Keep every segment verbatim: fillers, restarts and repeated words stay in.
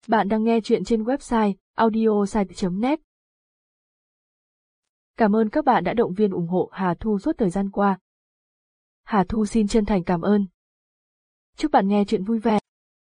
Bạn đang nghe chuyện trên website audiosite chấm net. Cảm ơn các bạn đã động viên ủng hộ Hà Thu suốt thời gian qua. Hà Thu xin chân thành cảm ơn. Chúc bạn nghe chuyện vui vẻ.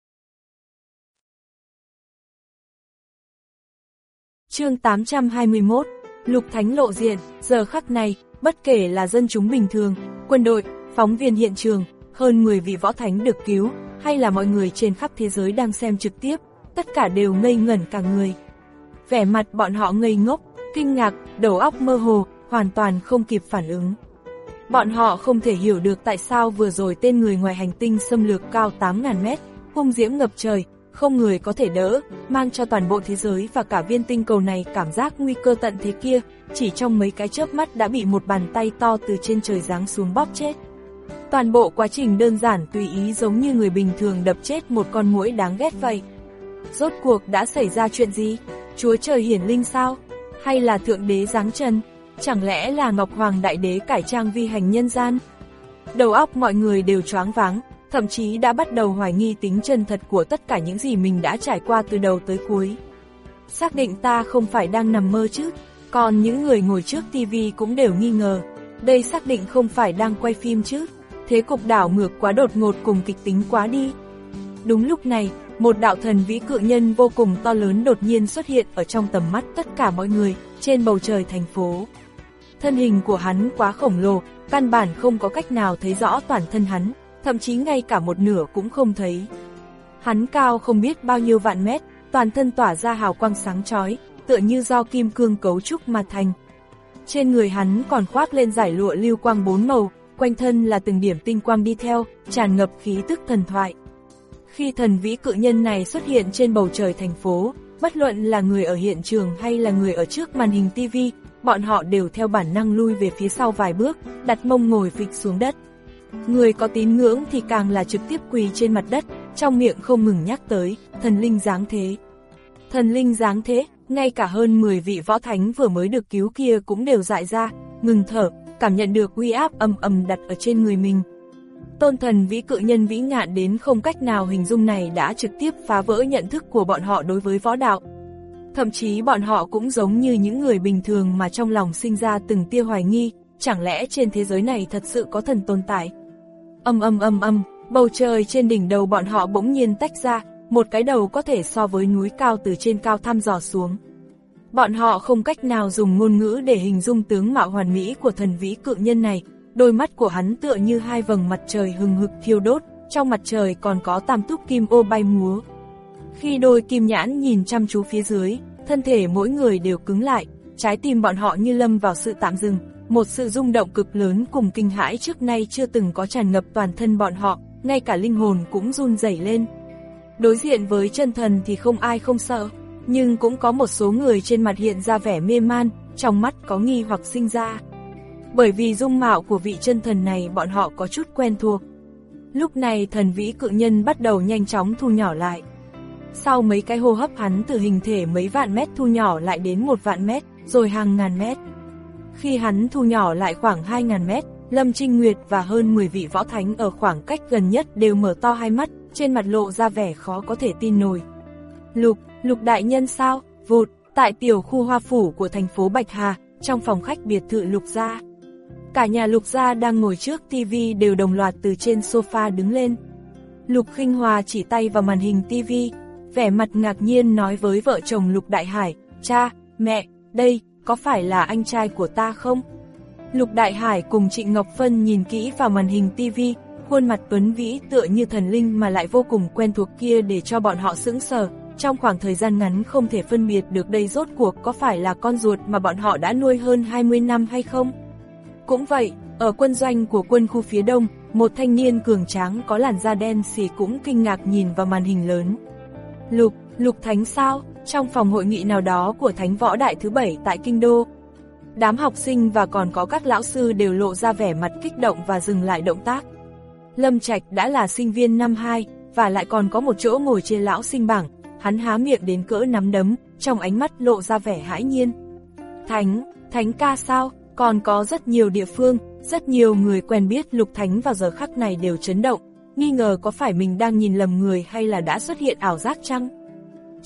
Chương tám trăm hai mươi mốt, Lục Thánh lộ diện. Giờ khắc này, bất kể là dân chúng bình thường, quân đội, phóng viên hiện trường, hơn mười vị võ thánh được cứu, hay là mọi người trên khắp thế giới đang xem trực tiếp, tất cả đều ngây ngẩn cả người. Vẻ mặt bọn họ ngây ngốc, kinh ngạc, đầu óc mơ hồ, hoàn toàn không kịp phản ứng. Bọn họ không thể hiểu được tại sao vừa rồi tên người ngoài hành tinh xâm lược cao tám nghìn mét, hung diễm ngập trời, không người có thể đỡ, mang cho toàn bộ thế giới và cả viên tinh cầu này cảm giác nguy cơ tận thế kia, chỉ trong mấy cái chớp mắt đã bị một bàn tay to từ trên trời giáng xuống bóp chết. Toàn bộ quá trình đơn giản tùy ý giống như người bình thường đập chết một con muỗi đáng ghét vậy. Rốt cuộc đã xảy ra chuyện gì? Chúa trời hiển linh sao? Hay là thượng đế giáng trần? Chẳng lẽ là Ngọc Hoàng Đại Đế cải trang vi hành nhân gian? Đầu óc mọi người đều choáng váng, thậm chí đã bắt đầu hoài nghi tính chân thật của tất cả những gì mình đã trải qua từ đầu tới cuối. Xác định ta không phải đang nằm mơ chứ? Còn những người ngồi trước tivi cũng đều nghi ngờ, đây xác định không phải đang quay phim chứ? Thế cục đảo ngược quá đột ngột cùng kịch tính quá đi. Đúng lúc này, một đạo thần vĩ cự nhân vô cùng to lớn đột nhiên xuất hiện ở trong tầm mắt tất cả mọi người, trên bầu trời thành phố. Thân hình của hắn quá khổng lồ, căn bản không có cách nào thấy rõ toàn thân hắn, thậm chí ngay cả một nửa cũng không thấy. Hắn cao không biết bao nhiêu vạn mét, toàn thân tỏa ra hào quang sáng chói, tựa như do kim cương cấu trúc mà thành. Trên người hắn còn khoác lên dải lụa lưu quang bốn màu, quanh thân là từng điểm tinh quang đi theo, tràn ngập khí tức thần thoại. Khi thần vĩ cự nhân này xuất hiện trên bầu trời thành phố, bất luận là người ở hiện trường hay là người ở trước màn hình tivi, bọn họ đều theo bản năng lui về phía sau vài bước, đặt mông ngồi phịch xuống đất. Người có tín ngưỡng thì càng là trực tiếp quỳ trên mặt đất, trong miệng không ngừng nhắc tới, thần linh giáng thế. Thần linh giáng thế, ngay cả hơn mười vị võ thánh vừa mới được cứu kia cũng đều dại ra, ngừng thở, cảm nhận được uy áp ầm ầm đặt ở trên người mình. Tôn thần vĩ cự nhân vĩ ngạn đến không cách nào hình dung này đã trực tiếp phá vỡ nhận thức của bọn họ đối với võ đạo. Thậm chí bọn họ cũng giống như những người bình thường mà trong lòng sinh ra từng tia hoài nghi, chẳng lẽ trên thế giới này thật sự có thần tồn tại. Âm âm âm âm, bầu trời trên đỉnh đầu bọn họ bỗng nhiên tách ra, một cái đầu có thể so với núi cao từ trên cao thăm dò xuống. Bọn họ không cách nào dùng ngôn ngữ để hình dung tướng mạo hoàn mỹ của thần vĩ cự nhân này, đôi mắt của hắn tựa như hai vầng mặt trời hừng hực thiêu đốt, trong mặt trời còn có tam túc kim ô bay múa. Khi đôi kim nhãn nhìn chăm chú phía dưới, thân thể mỗi người đều cứng lại, trái tim bọn họ như lâm vào sự tạm dừng, một sự rung động cực lớn cùng kinh hãi trước nay chưa từng có tràn ngập toàn thân bọn họ, ngay cả linh hồn cũng run rẩy lên. Đối diện với chân thần thì không ai không sợ, nhưng cũng có một số người trên mặt hiện ra vẻ mê man, trong mắt có nghi hoặc sinh ra. Bởi vì dung mạo của vị chân thần này bọn họ có chút quen thuộc. Lúc này thần vĩ cự nhân bắt đầu nhanh chóng thu nhỏ lại. Sau mấy cái hô hấp hắn từ hình thể mấy vạn mét thu nhỏ lại đến một vạn mét, rồi hàng ngàn mét. Khi hắn thu nhỏ lại khoảng hai nghìn mét, Lâm Trinh Nguyệt và hơn mười vị võ thánh ở khoảng cách gần nhất đều mở to hai mắt, trên mặt lộ ra vẻ khó có thể tin nổi. Lục, Lục đại nhân sao? Vụt, tại tiểu khu hoa phủ của thành phố Bạch Hà, trong phòng khách biệt thự Lục gia. Cả nhà Lục gia đang ngồi trước tivi đều đồng loạt từ trên sofa đứng lên. Lục Khinh Hòa chỉ tay vào màn hình tivi, vẻ mặt ngạc nhiên nói với vợ chồng Lục Đại Hải, cha, mẹ, đây, có phải là anh trai của ta không? Lục Đại Hải cùng Trịnh Ngọc Phân nhìn kỹ vào màn hình tivi, khuôn mặt tuấn vĩ tựa như thần linh mà lại vô cùng quen thuộc kia để cho bọn họ sững sờ, trong khoảng thời gian ngắn không thể phân biệt được đây rốt cuộc có phải là con ruột mà bọn họ đã nuôi hơn hai mươi năm hay không. Cũng vậy, ở quân doanh của quân khu phía đông, một thanh niên cường tráng có làn da đen xì cũng kinh ngạc nhìn vào màn hình lớn. Lục, Lục Thánh sao? Trong phòng hội nghị nào đó của Thánh Võ Đại thứ bảy tại Kinh Đô. Đám học sinh và còn có các lão sư đều lộ ra vẻ mặt kích động và dừng lại động tác. Lâm Trạch đã là sinh viên năm hai, và lại còn có một chỗ ngồi trên lão sinh bảng, hắn há miệng đến cỡ nắm đấm, trong ánh mắt lộ ra vẻ hãi nhiên. Thánh, Thánh ca sao? Còn có rất nhiều địa phương, rất nhiều người quen biết Lục Thánh vào giờ khắc này đều chấn động, nghi ngờ có phải mình đang nhìn lầm người hay là đã xuất hiện ảo giác chăng?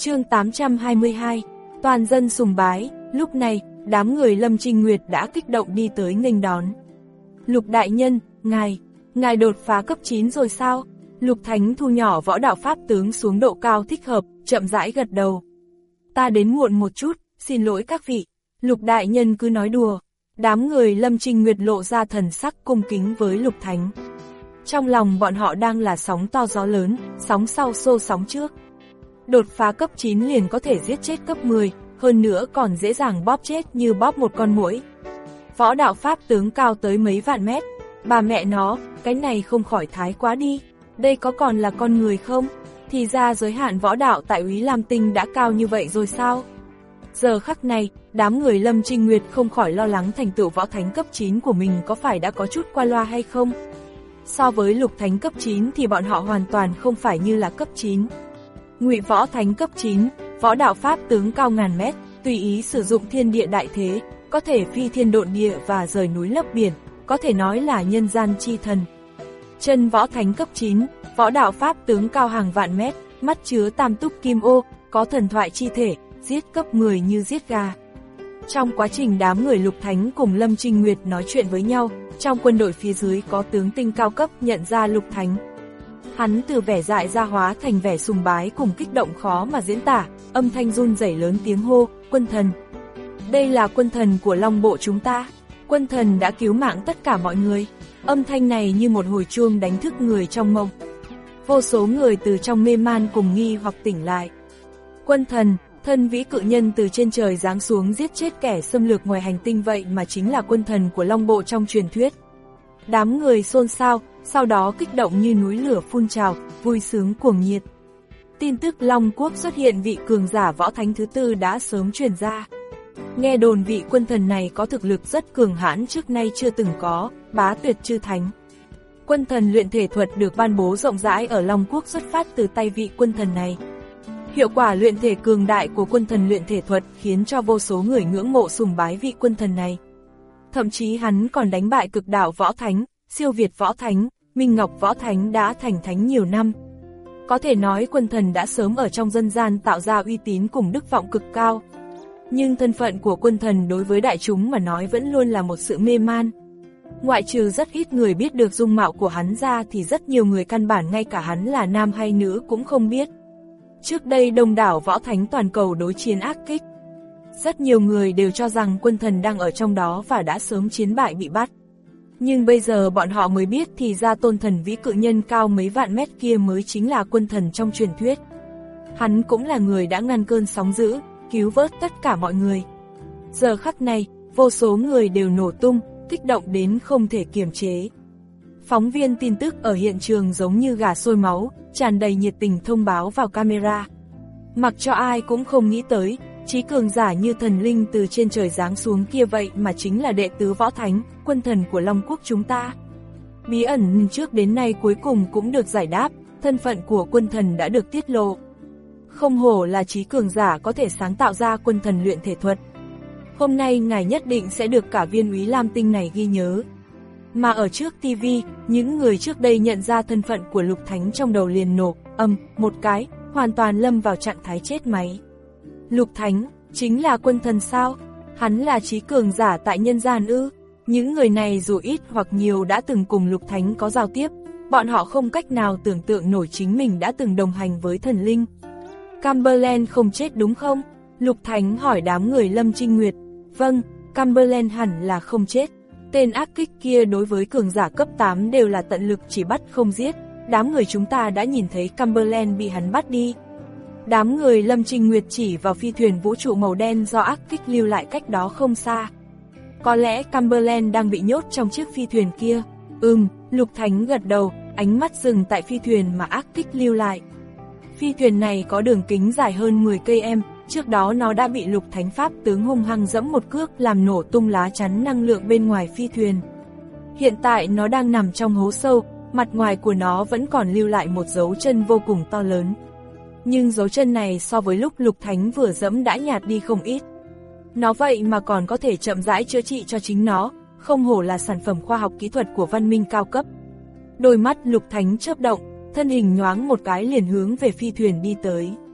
Chương tám trăm hai mươi hai, toàn dân sùng bái. Lúc này, đám người Lâm Trinh Nguyệt đã kích động đi tới nghênh đón. Lục đại nhân, ngài, ngài đột phá cấp chín rồi sao? Lục Thánh thu nhỏ võ đạo pháp tướng xuống độ cao thích hợp, chậm rãi gật đầu. Ta đến muộn một chút, xin lỗi các vị. Lục đại nhân cứ nói đùa. Đám người Lâm Trinh Nguyệt lộ ra thần sắc cung kính với Lục Thánh. Trong lòng bọn họ đang là sóng to gió lớn, sóng sau xô sóng trước. Đột phá cấp chín liền có thể giết chết cấp mười, hơn nữa còn dễ dàng bóp chết như bóp một con muỗi. Võ đạo pháp tướng cao tới mấy vạn mét, bà mẹ nó, cái này không khỏi thái quá đi. Đây có còn là con người không? Thì ra giới hạn võ đạo tại Úy Lam Tinh đã cao như vậy rồi sao? Giờ khắc này, đám người Lâm Trinh Nguyệt không khỏi lo lắng thành tựu võ thánh cấp chín của mình có phải đã có chút qua loa hay không? So với lục thánh cấp chín thì bọn họ hoàn toàn không phải như là cấp chín. Ngụy võ thánh cấp chín, võ đạo pháp tướng cao ngàn mét, tùy ý sử dụng thiên địa đại thế, có thể phi thiên độn địa và rời núi lấp biển, có thể nói là nhân gian chi thần. Chân võ thánh cấp chín, võ đạo pháp tướng cao hàng vạn mét, mắt chứa tam túc kim ô, có thần thoại chi thể, giết cấp mười như giết gà. Trong quá trình đám người Lục Thánh cùng Lâm Trinh Nguyệt nói chuyện với nhau, trong quân đội phía dưới có tướng tinh cao cấp nhận ra Lục Thánh. Hắn từ vẻ dại ra hóa thành vẻ sùng bái cùng kích động khó mà diễn tả, âm thanh run rẩy lớn tiếng hô, quân thần. Đây là quân thần của Long Bộ chúng ta, quân thần đã cứu mạng tất cả mọi người. Âm thanh này như một hồi chuông đánh thức người trong mộng. Vô số người từ trong mê man cùng nghi hoặc tỉnh lại. Quân thần, thân vĩ cự nhân từ trên trời giáng xuống giết chết kẻ xâm lược ngoài hành tinh vậy mà chính là quân thần của Long Bộ trong truyền thuyết. Đám người xôn xao, sau đó kích động như núi lửa phun trào, vui sướng cuồng nhiệt. Tin tức Long Quốc xuất hiện vị cường giả võ thánh thứ tư đã sớm truyền ra. Nghe đồn vị quân thần này có thực lực rất cường hãn trước nay chưa từng có, bá tuyệt chư thánh. Quân thần luyện thể thuật được ban bố rộng rãi ở Long Quốc xuất phát từ tay vị quân thần này. Hiệu quả luyện thể cường đại của quân thần luyện thể thuật khiến cho vô số người ngưỡng mộ sùng bái vị quân thần này. Thậm chí hắn còn đánh bại cực đạo võ thánh, siêu việt võ thánh, Minh Ngọc võ thánh đã thành thánh nhiều năm. Có thể nói quân thần đã sớm ở trong dân gian tạo ra uy tín cùng đức vọng cực cao. Nhưng thân phận của quân thần đối với đại chúng mà nói vẫn luôn là một sự mê man. Ngoại trừ rất ít người biết được dung mạo của hắn ra thì rất nhiều người căn bản ngay cả hắn là nam hay nữ cũng không biết. Trước đây đông đảo võ thánh toàn cầu đối chiến ác kích. Rất nhiều người đều cho rằng quân thần đang ở trong đó và đã sớm chiến bại bị bắt. Nhưng bây giờ bọn họ mới biết thì ra tôn thần vĩ cự nhân cao mấy vạn mét kia mới chính là quân thần trong truyền thuyết. Hắn cũng là người đã ngăn cơn sóng dữ, cứu vớt tất cả mọi người. Giờ khắc này, vô số người đều nổ tung, kích động đến không thể kiềm chế. Phóng viên tin tức ở hiện trường giống như gà sôi máu, tràn đầy nhiệt tình thông báo vào camera. Mặc cho ai cũng không nghĩ tới, chí cường giả như thần linh từ trên trời giáng xuống kia vậy mà chính là đệ tứ võ thánh, quân thần của Long Quốc chúng ta. Bí ẩn trước đến nay cuối cùng cũng được giải đáp, thân phận của quân thần đã được tiết lộ. Không hổ là chí cường giả có thể sáng tạo ra quân thần luyện thể thuật. Hôm nay ngài nhất định sẽ được cả viên Úy Lam Tinh này ghi nhớ. Mà ở trước ti vi, những người trước đây nhận ra thân phận của Lục Thánh trong đầu liền nổ, âm, một cái, hoàn toàn lâm vào trạng thái chết máy. Lục Thánh, chính là quân thần sao? Hắn là chí cường giả tại nhân gian ư? Những người này dù ít hoặc nhiều đã từng cùng Lục Thánh có giao tiếp, bọn họ không cách nào tưởng tượng nổi chính mình đã từng đồng hành với thần linh. Cumberland không chết đúng không? Lục Thánh hỏi đám người Lâm Trinh Nguyệt. Vâng, Cumberland hẳn là không chết. Tên ác kích kia đối với cường giả cấp tám đều là tận lực chỉ bắt không giết. Đám người chúng ta đã nhìn thấy Cumberland bị hắn bắt đi. Đám người Lâm Trinh Nguyệt chỉ vào phi thuyền vũ trụ màu đen do ác kích lưu lại cách đó không xa. Có lẽ Cumberland đang bị nhốt trong chiếc phi thuyền kia. Ừm, Lục Thánh gật đầu, ánh mắt dừng tại phi thuyền mà ác kích lưu lại. Phi thuyền này có đường kính dài hơn mười cây em, trước đó nó đã bị Lục Thánh Pháp tướng hung hăng dẫm một cước làm nổ tung lá chắn năng lượng bên ngoài phi thuyền. Hiện tại nó đang nằm trong hố sâu, mặt ngoài của nó vẫn còn lưu lại một dấu chân vô cùng to lớn. Nhưng dấu chân này so với lúc Lục Thánh vừa dẫm đã nhạt đi không ít. Nó vậy mà còn có thể chậm rãi chữa trị cho chính nó, không hổ là sản phẩm khoa học kỹ thuật của văn minh cao cấp. Đôi mắt Lục Thánh chớp động, thân hình nhoáng một cái liền hướng về phi thuyền đi tới.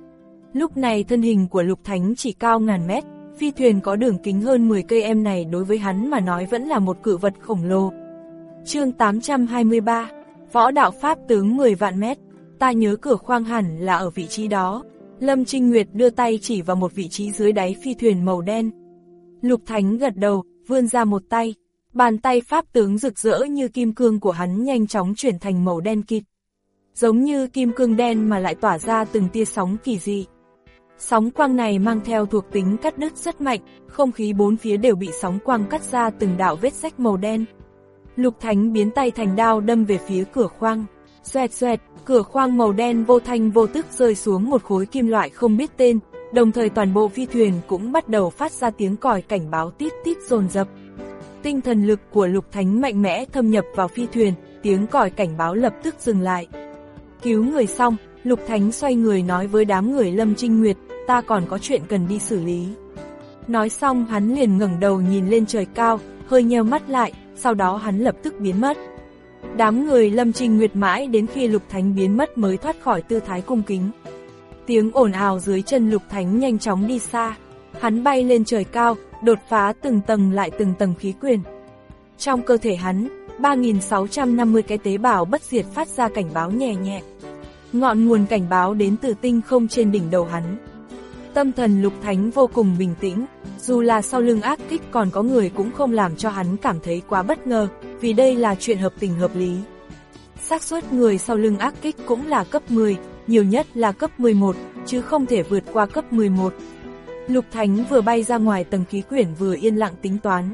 Lúc này thân hình của Lục Thánh chỉ cao ngàn mét, phi thuyền có đường kính hơn mười cây em này đối với hắn mà nói vẫn là một cự vật khổng lồ. Chương tám trăm hai mươi ba, Võ đạo pháp tướng mười vạn mét, ta nhớ cửa khoang hẳn là ở vị trí đó. Lâm Trinh Nguyệt đưa tay chỉ vào một vị trí dưới đáy phi thuyền màu đen. Lục Thánh gật đầu, vươn ra một tay. Bàn tay pháp tướng rực rỡ như kim cương của hắn nhanh chóng chuyển thành màu đen kịt. Giống như kim cương đen mà lại tỏa ra từng tia sóng kỳ dị. Sóng quang này mang theo thuộc tính cắt đứt rất mạnh, không khí bốn phía đều bị sóng quang cắt ra từng đạo vết rách màu đen. Lục Thánh biến tay thành đao đâm về phía cửa khoang. Xoẹt xoẹt, cửa khoang màu đen vô thanh vô tức rơi xuống một khối kim loại không biết tên, đồng thời toàn bộ phi thuyền cũng bắt đầu phát ra tiếng còi cảnh báo tít tít dồn dập. Tinh thần lực của Lục Thánh mạnh mẽ thâm nhập vào phi thuyền, tiếng còi cảnh báo lập tức dừng lại. Cứu người xong, Lục Thánh xoay người nói với đám người Lâm Trinh Nguyệt, ta còn có chuyện cần đi xử lý. Nói xong hắn liền ngẩng đầu nhìn lên trời cao, hơi nheo mắt lại, sau đó hắn lập tức biến mất. Đám người Lâm Trinh Nguyệt mãi đến khi Lục Thánh biến mất mới thoát khỏi tư thái cung kính. Tiếng ồn ào dưới chân Lục Thánh nhanh chóng đi xa. Hắn bay lên trời cao, đột phá từng tầng lại từng tầng khí quyển. Trong cơ thể hắn, ba nghìn sáu trăm năm mươi cái tế bào bất diệt phát ra cảnh báo nhẹ nhẹ. Ngọn nguồn cảnh báo đến từ tinh không trên đỉnh đầu hắn. Tâm thần Lục Thánh vô cùng bình tĩnh, dù là sau lưng ác kích còn có người cũng không làm cho hắn cảm thấy quá bất ngờ, vì đây là chuyện hợp tình hợp lý. Xác suất người sau lưng ác kích cũng là cấp mười, nhiều nhất là cấp mười một, chứ không thể vượt qua cấp mười một. Lục Thánh vừa bay ra ngoài tầng khí quyển vừa yên lặng tính toán.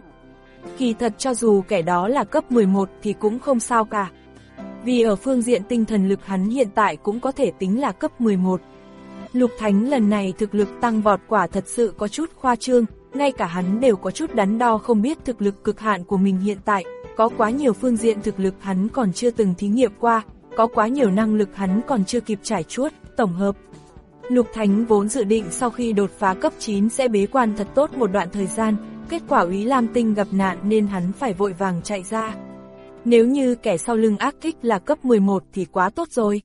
Kỳ thật cho dù kẻ đó là cấp mười một thì cũng không sao cả. Vì ở phương diện tinh thần lực hắn hiện tại cũng có thể tính là cấp mười một. Lục Thánh lần này thực lực tăng vọt quả thật sự có chút khoa trương, ngay cả hắn đều có chút đắn đo không biết thực lực cực hạn của mình hiện tại, có quá nhiều phương diện thực lực hắn còn chưa từng thí nghiệm qua, có quá nhiều năng lực hắn còn chưa kịp trải chuốt, tổng hợp. Lục Thánh vốn dự định sau khi đột phá cấp chín sẽ bế quan thật tốt một đoạn thời gian, kết quả Úy Lam Tinh gặp nạn nên hắn phải vội vàng chạy ra. Nếu như kẻ sau lưng ác kích là cấp mười một thì quá tốt rồi.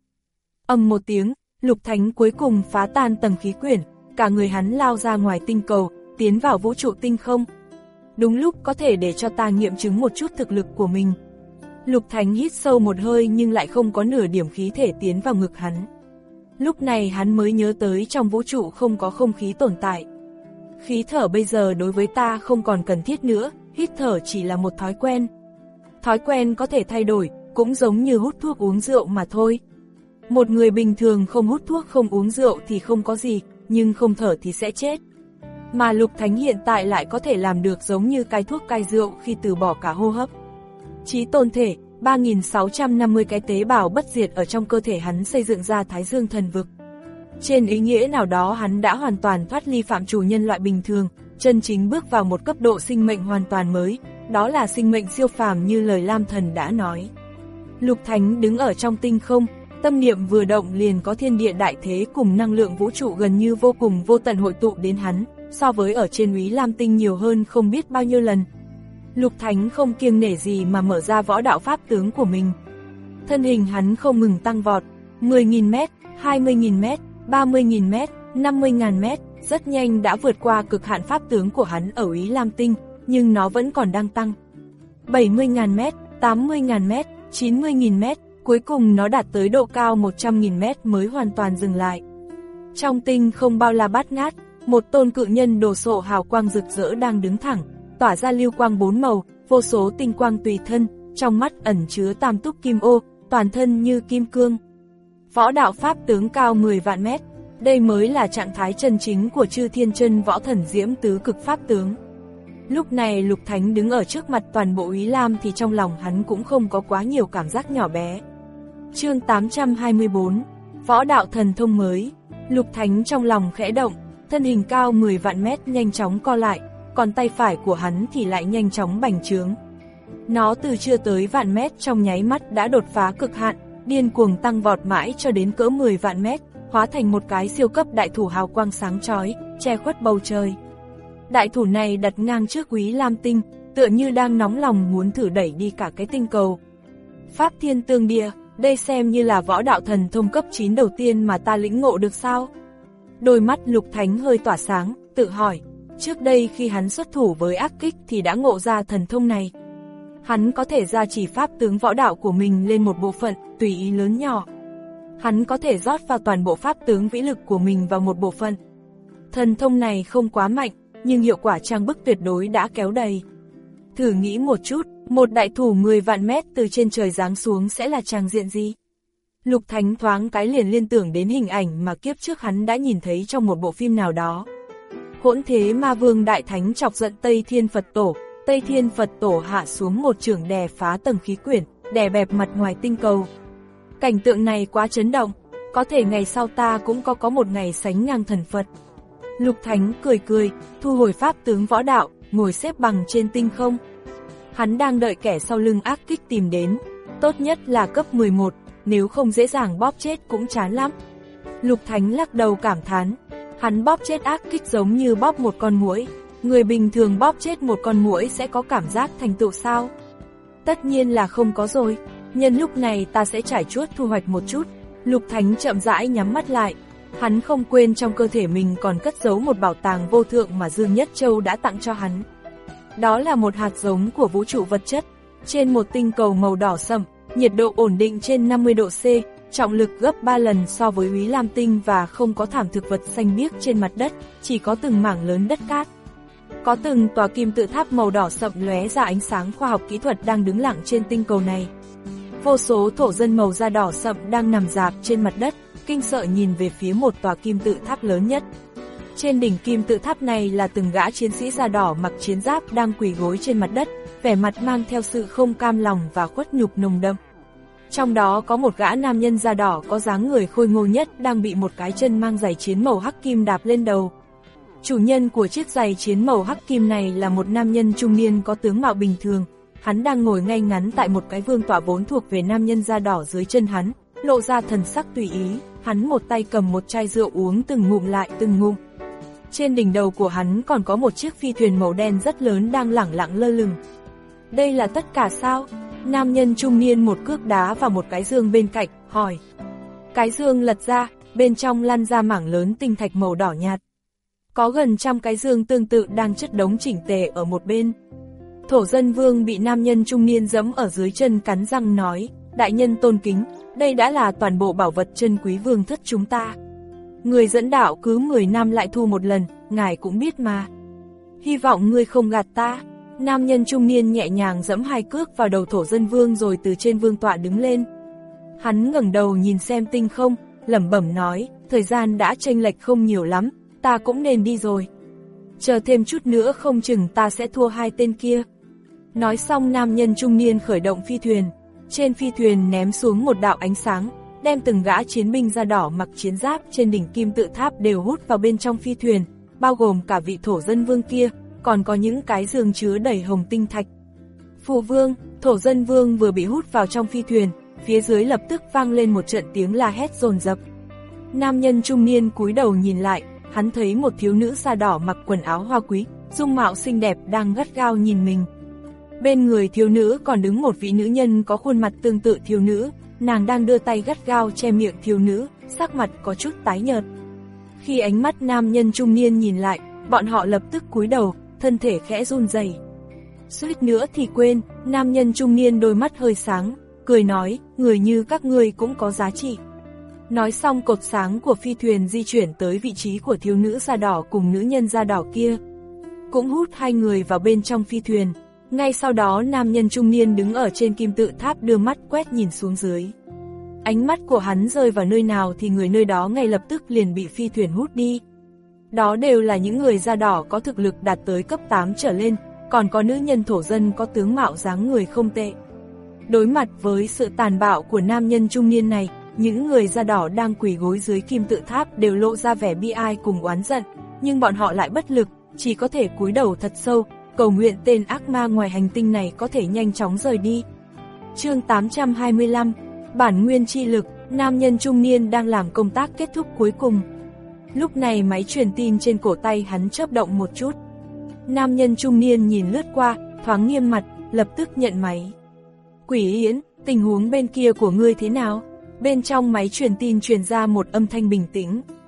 Ầm một tiếng, Lục Thánh cuối cùng phá tan tầng khí quyển, cả người hắn lao ra ngoài tinh cầu, tiến vào vũ trụ tinh không. Đúng lúc có thể để cho ta nghiệm chứng một chút thực lực của mình. Lục Thánh hít sâu một hơi nhưng lại không có nửa điểm khí thể tiến vào ngực hắn. Lúc này hắn mới nhớ tới trong vũ trụ không có không khí tồn tại. Khí thở bây giờ đối với ta không còn cần thiết nữa, hít thở chỉ là một thói quen. Thói quen có thể thay đổi, cũng giống như hút thuốc uống rượu mà thôi. Một người bình thường không hút thuốc không uống rượu thì không có gì, nhưng không thở thì sẽ chết. Mà Lục Thánh hiện tại lại có thể làm được giống như cai thuốc cai rượu khi từ bỏ cả hô hấp. Chí tôn thể, ba nghìn sáu trăm năm mươi cái tế bào bất diệt ở trong cơ thể hắn xây dựng ra Thái Dương thần vực. Trên ý nghĩa nào đó hắn đã hoàn toàn thoát ly phạm trù nhân loại bình thường, chân chính bước vào một cấp độ sinh mệnh hoàn toàn mới, đó là sinh mệnh siêu phàm như lời Lam Thần đã nói. Lục Thánh đứng ở trong tinh không, tâm niệm vừa động liền có thiên địa đại thế cùng năng lượng vũ trụ gần như vô cùng vô tận hội tụ đến hắn, so với ở trên Úy Lam Tinh nhiều hơn không biết bao nhiêu lần. Lục Thánh không kiêng nể gì mà mở ra võ đạo pháp tướng của mình. Thân hình hắn không ngừng tăng vọt, mười nghìn mét, hai mươi nghìn mét, ba mươi nghìn mét, năm mươi nghìn mét, rất nhanh đã vượt qua cực hạn pháp tướng của hắn ở Úy Lam Tinh, nhưng nó vẫn còn đang tăng. bảy mươi nghìn mét, tám mươi nghìn mét, chín mươi nghìn mét, cuối cùng nó đạt tới độ cao một trăm nghìn mét mới hoàn toàn dừng lại. Trong tinh không bao la bát ngát, một tôn cự nhân đồ sộ hào quang rực rỡ đang đứng thẳng, tỏa ra lưu quang bốn màu, vô số tinh quang tùy thân, trong mắt ẩn chứa tam túc kim ô, toàn thân như kim cương. Võ đạo pháp tướng cao mười vạn mét, đây mới là trạng thái chân chính của Chư Thiên Chân Võ Thần Diễm Tứ Cực Pháp Tướng. Lúc này Lục Thánh đứng ở trước mặt toàn bộ Úy Lam thì trong lòng hắn cũng không có quá nhiều cảm giác nhỏ bé. Chương tám trăm hai mươi bốn, Võ đạo thần thông mới. Lục Thánh trong lòng khẽ động, thân hình cao mười vạn mét nhanh chóng co lại, còn tay phải của hắn thì lại nhanh chóng bành trướng. Nó từ chưa tới vạn mét trong nháy mắt đã đột phá cực hạn, điên cuồng tăng vọt mãi cho đến cỡ mười vạn mét, hóa thành một cái siêu cấp đại thủ hào quang sáng chói, che khuất bầu trời. Đại thủ này đặt ngang trước Úy Lam Tinh, tựa như đang nóng lòng muốn thử đẩy đi cả cái tinh cầu. Pháp Thiên Tương Địa, đây xem như là võ đạo thần thông cấp chín đầu tiên mà ta lĩnh ngộ được sao? Đôi mắt Lục Thánh hơi tỏa sáng, tự hỏi, trước đây khi hắn xuất thủ với ác kích thì đã ngộ ra thần thông này. Hắn có thể gia trì pháp tướng võ đạo của mình lên một bộ phận, tùy ý lớn nhỏ. Hắn có thể rót vào toàn bộ pháp tướng vĩ lực của mình vào một bộ phận. Thần thông này không quá mạnh, nhưng hiệu quả trang bức tuyệt đối đã kéo đầy. Thử nghĩ một chút, một đại thủ mười vạn mét từ trên trời giáng xuống sẽ là tràng diện gì? Lục Thánh thoáng cái liền liên tưởng đến hình ảnh mà kiếp trước hắn đã nhìn thấy trong một bộ phim nào đó. Hỗn Thế Ma Vương Đại Thánh chọc giận Tây Thiên Phật Tổ, Tây Thiên Phật Tổ hạ xuống một chưởng đè phá tầng khí quyển, đè bẹp mặt ngoài tinh cầu. Cảnh tượng này quá chấn động, có thể ngày sau ta cũng có có một ngày sánh ngang thần Phật. Lục Thánh cười cười, thu hồi pháp tướng võ đạo, ngồi xếp bằng trên tinh không. Hắn đang đợi kẻ sau lưng ác kích tìm đến, tốt nhất là cấp mười một, nếu không dễ dàng bóp chết cũng chán lắm. Lục Thánh lắc đầu cảm thán, hắn bóp chết ác kích giống như bóp một con muỗi. Người bình thường bóp chết một con muỗi sẽ có cảm giác thành tựu sao? Tất nhiên là không có rồi, nhân lúc này ta sẽ trải chuốt thu hoạch một chút. Lục Thánh chậm rãi nhắm mắt lại, hắn không quên trong cơ thể mình còn cất giấu một bảo tàng vô thượng mà Dương Nhất Châu đã tặng cho hắn. Đó là một hạt giống của vũ trụ vật chất, trên một tinh cầu màu đỏ sẫm, nhiệt độ ổn định trên năm mươi độ C, trọng lực gấp ba lần so với Úy Lam Tinh và không có thảm thực vật xanh biếc trên mặt đất, chỉ có từng mảng lớn đất cát. Có từng tòa kim tự tháp màu đỏ sậm lóe ra ánh sáng khoa học kỹ thuật đang đứng lặng trên tinh cầu này. Vô số thổ dân màu da đỏ sậm đang nằm rạp trên mặt đất, kinh sợ nhìn về phía một tòa kim tự tháp lớn nhất. Trên đỉnh kim tự tháp này là từng gã chiến sĩ da đỏ mặc chiến giáp đang quỳ gối trên mặt đất, vẻ mặt mang theo sự không cam lòng và khuất nhục nồng đậm. Trong đó có một gã nam nhân da đỏ có dáng người khôi ngô nhất đang bị một cái chân mang giày chiến màu hắc kim đạp lên đầu. Chủ nhân của chiếc giày chiến màu hắc kim này là một nam nhân trung niên có tướng mạo bình thường, hắn đang ngồi ngay ngắn tại một cái vương tọa vốn thuộc về nam nhân da đỏ dưới chân hắn, lộ ra thần sắc tùy ý, hắn một tay cầm một chai rượu uống từng ngụm lại từng ngụm. Trên đỉnh đầu của hắn còn có một chiếc phi thuyền màu đen rất lớn đang lẳng lặng lơ lửng. Đây là tất cả sao? Nam nhân trung niên một cước đá vào một cái dương bên cạnh, hỏi. Cái dương lật ra, bên trong lăn ra mảng lớn tinh thạch màu đỏ nhạt. Có gần trăm cái dương tương tự đang chất đống chỉnh tề ở một bên. Thổ Dân Vương bị nam nhân trung niên giẫm ở dưới chân cắn răng nói, đại nhân tôn kính, đây đã là toàn bộ bảo vật chân quý vương thất chúng ta. Người dẫn đạo cứ mười năm lại thu một lần, ngài cũng biết mà. Hy vọng ngươi không gạt ta. Nam nhân trung niên nhẹ nhàng giẫm hai cước vào đầu Thổ Dân Vương rồi từ trên vương tọa đứng lên. Hắn ngẩng đầu nhìn xem tinh không, lẩm bẩm nói, thời gian đã chênh lệch không nhiều lắm, ta cũng nên đi rồi. Chờ thêm chút nữa không chừng ta sẽ thua hai tên kia. Nói xong nam nhân trung niên khởi động phi thuyền, trên phi thuyền ném xuống một đạo ánh sáng, đem từng gã chiến binh da đỏ mặc chiến giáp trên đỉnh kim tự tháp đều hút vào bên trong phi thuyền, bao gồm cả vị Thổ Dân Vương kia, còn có những cái giường chứa đầy hồng tinh thạch. Phụ vương, Thổ Dân Vương vừa bị hút vào trong phi thuyền, phía dưới lập tức vang lên một trận tiếng la hét dồn dập. Nam nhân trung niên cúi đầu nhìn lại, hắn thấy một thiếu nữ da đỏ mặc quần áo hoa quý, dung mạo xinh đẹp đang gắt gao nhìn mình. Bên người thiếu nữ còn đứng một vị nữ nhân có khuôn mặt tương tự thiếu nữ, nàng đang đưa tay gắt gao che miệng thiếu nữ, sắc mặt có chút tái nhợt. Khi ánh mắt nam nhân trung niên nhìn lại, bọn họ lập tức cúi đầu, thân thể khẽ run rẩy. Suýt nữa thì quên, nam nhân trung niên đôi mắt hơi sáng, cười nói, người như các ngươi cũng có giá trị. Nói xong cột sáng của phi thuyền di chuyển tới vị trí của thiếu nữ da đỏ cùng nữ nhân da đỏ kia. Cũng hút hai người vào bên trong phi thuyền. Ngay sau đó nam nhân trung niên đứng ở trên kim tự tháp đưa mắt quét nhìn xuống dưới. Ánh mắt của hắn rơi vào nơi nào thì người nơi đó ngay lập tức liền bị phi thuyền hút đi. Đó đều là những người da đỏ có thực lực đạt tới cấp tám trở lên, còn có nữ nhân thổ dân có tướng mạo dáng người không tệ. Đối mặt với sự tàn bạo của nam nhân trung niên này, những người da đỏ đang quỳ gối dưới kim tự tháp đều lộ ra vẻ bi ai cùng oán giận, nhưng bọn họ lại bất lực, chỉ có thể cúi đầu thật sâu, cầu nguyện tên ác ma ngoài hành tinh này có thể nhanh chóng rời đi. Chương tám trăm hai mươi lăm, Bản nguyên chi lực, nam nhân trung niên đang làm công tác kết thúc cuối cùng. Lúc này máy truyền tin trên cổ tay hắn chớp động một chút. Nam nhân trung niên nhìn lướt qua, thoáng nghiêm mặt, lập tức nhận máy. Quỷ Yến, tình huống bên kia của ngươi thế nào? Bên trong máy truyền tin truyền ra một âm thanh bình tĩnh.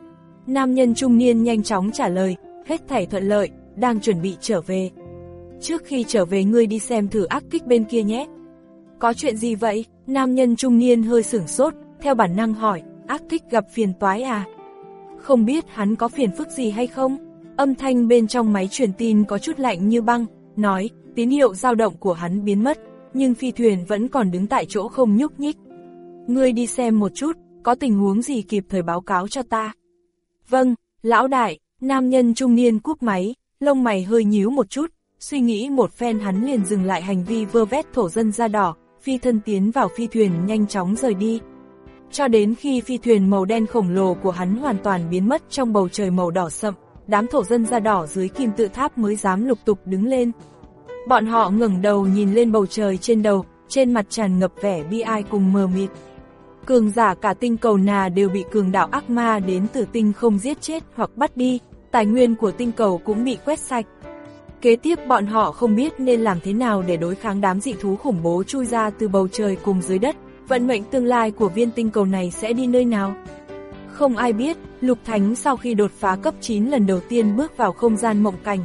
Nam nhân trung niên nhanh chóng trả lời, hết thảy thuận lợi, đang chuẩn bị trở về. Trước khi trở về ngươi đi xem thử ác kích bên kia nhé. Có chuyện gì vậy? Nam nhân trung niên hơi sửng sốt, theo bản năng hỏi, ác kích gặp phiền toái à? Không biết hắn có phiền phức gì hay không? Âm thanh bên trong máy truyền tin có chút lạnh như băng, nói, tín hiệu dao động của hắn biến mất, nhưng phi thuyền vẫn còn đứng tại chỗ không nhúc nhích. Ngươi đi xem một chút, có tình huống gì kịp thời báo cáo cho ta. Vâng, lão đại. Nam nhân trung niên cúp máy, lông mày hơi nhíu một chút, suy nghĩ một phen hắn liền dừng lại hành vi vơ vét thổ dân da đỏ, phi thân tiến vào phi thuyền nhanh chóng rời đi. Cho đến khi phi thuyền màu đen khổng lồ của hắn hoàn toàn biến mất trong bầu trời màu đỏ sậm, đám thổ dân da đỏ dưới kim tự tháp mới dám lục tục đứng lên. Bọn họ ngẩng đầu nhìn lên bầu trời trên đầu, trên mặt tràn ngập vẻ bi ai cùng mờ mịt. Cường giả cả tinh cầu nà đều bị cường đạo ác ma đến từ tinh không giết chết hoặc bắt đi, tài nguyên của tinh cầu cũng bị quét sạch. Kế tiếp bọn họ không biết nên làm thế nào để đối kháng đám dị thú khủng bố chui ra từ bầu trời cùng dưới đất, vận mệnh tương lai của viên tinh cầu này sẽ đi nơi nào. Không ai biết, Lục Thánh sau khi đột phá cấp chín lần đầu tiên bước vào không gian mộng cảnh.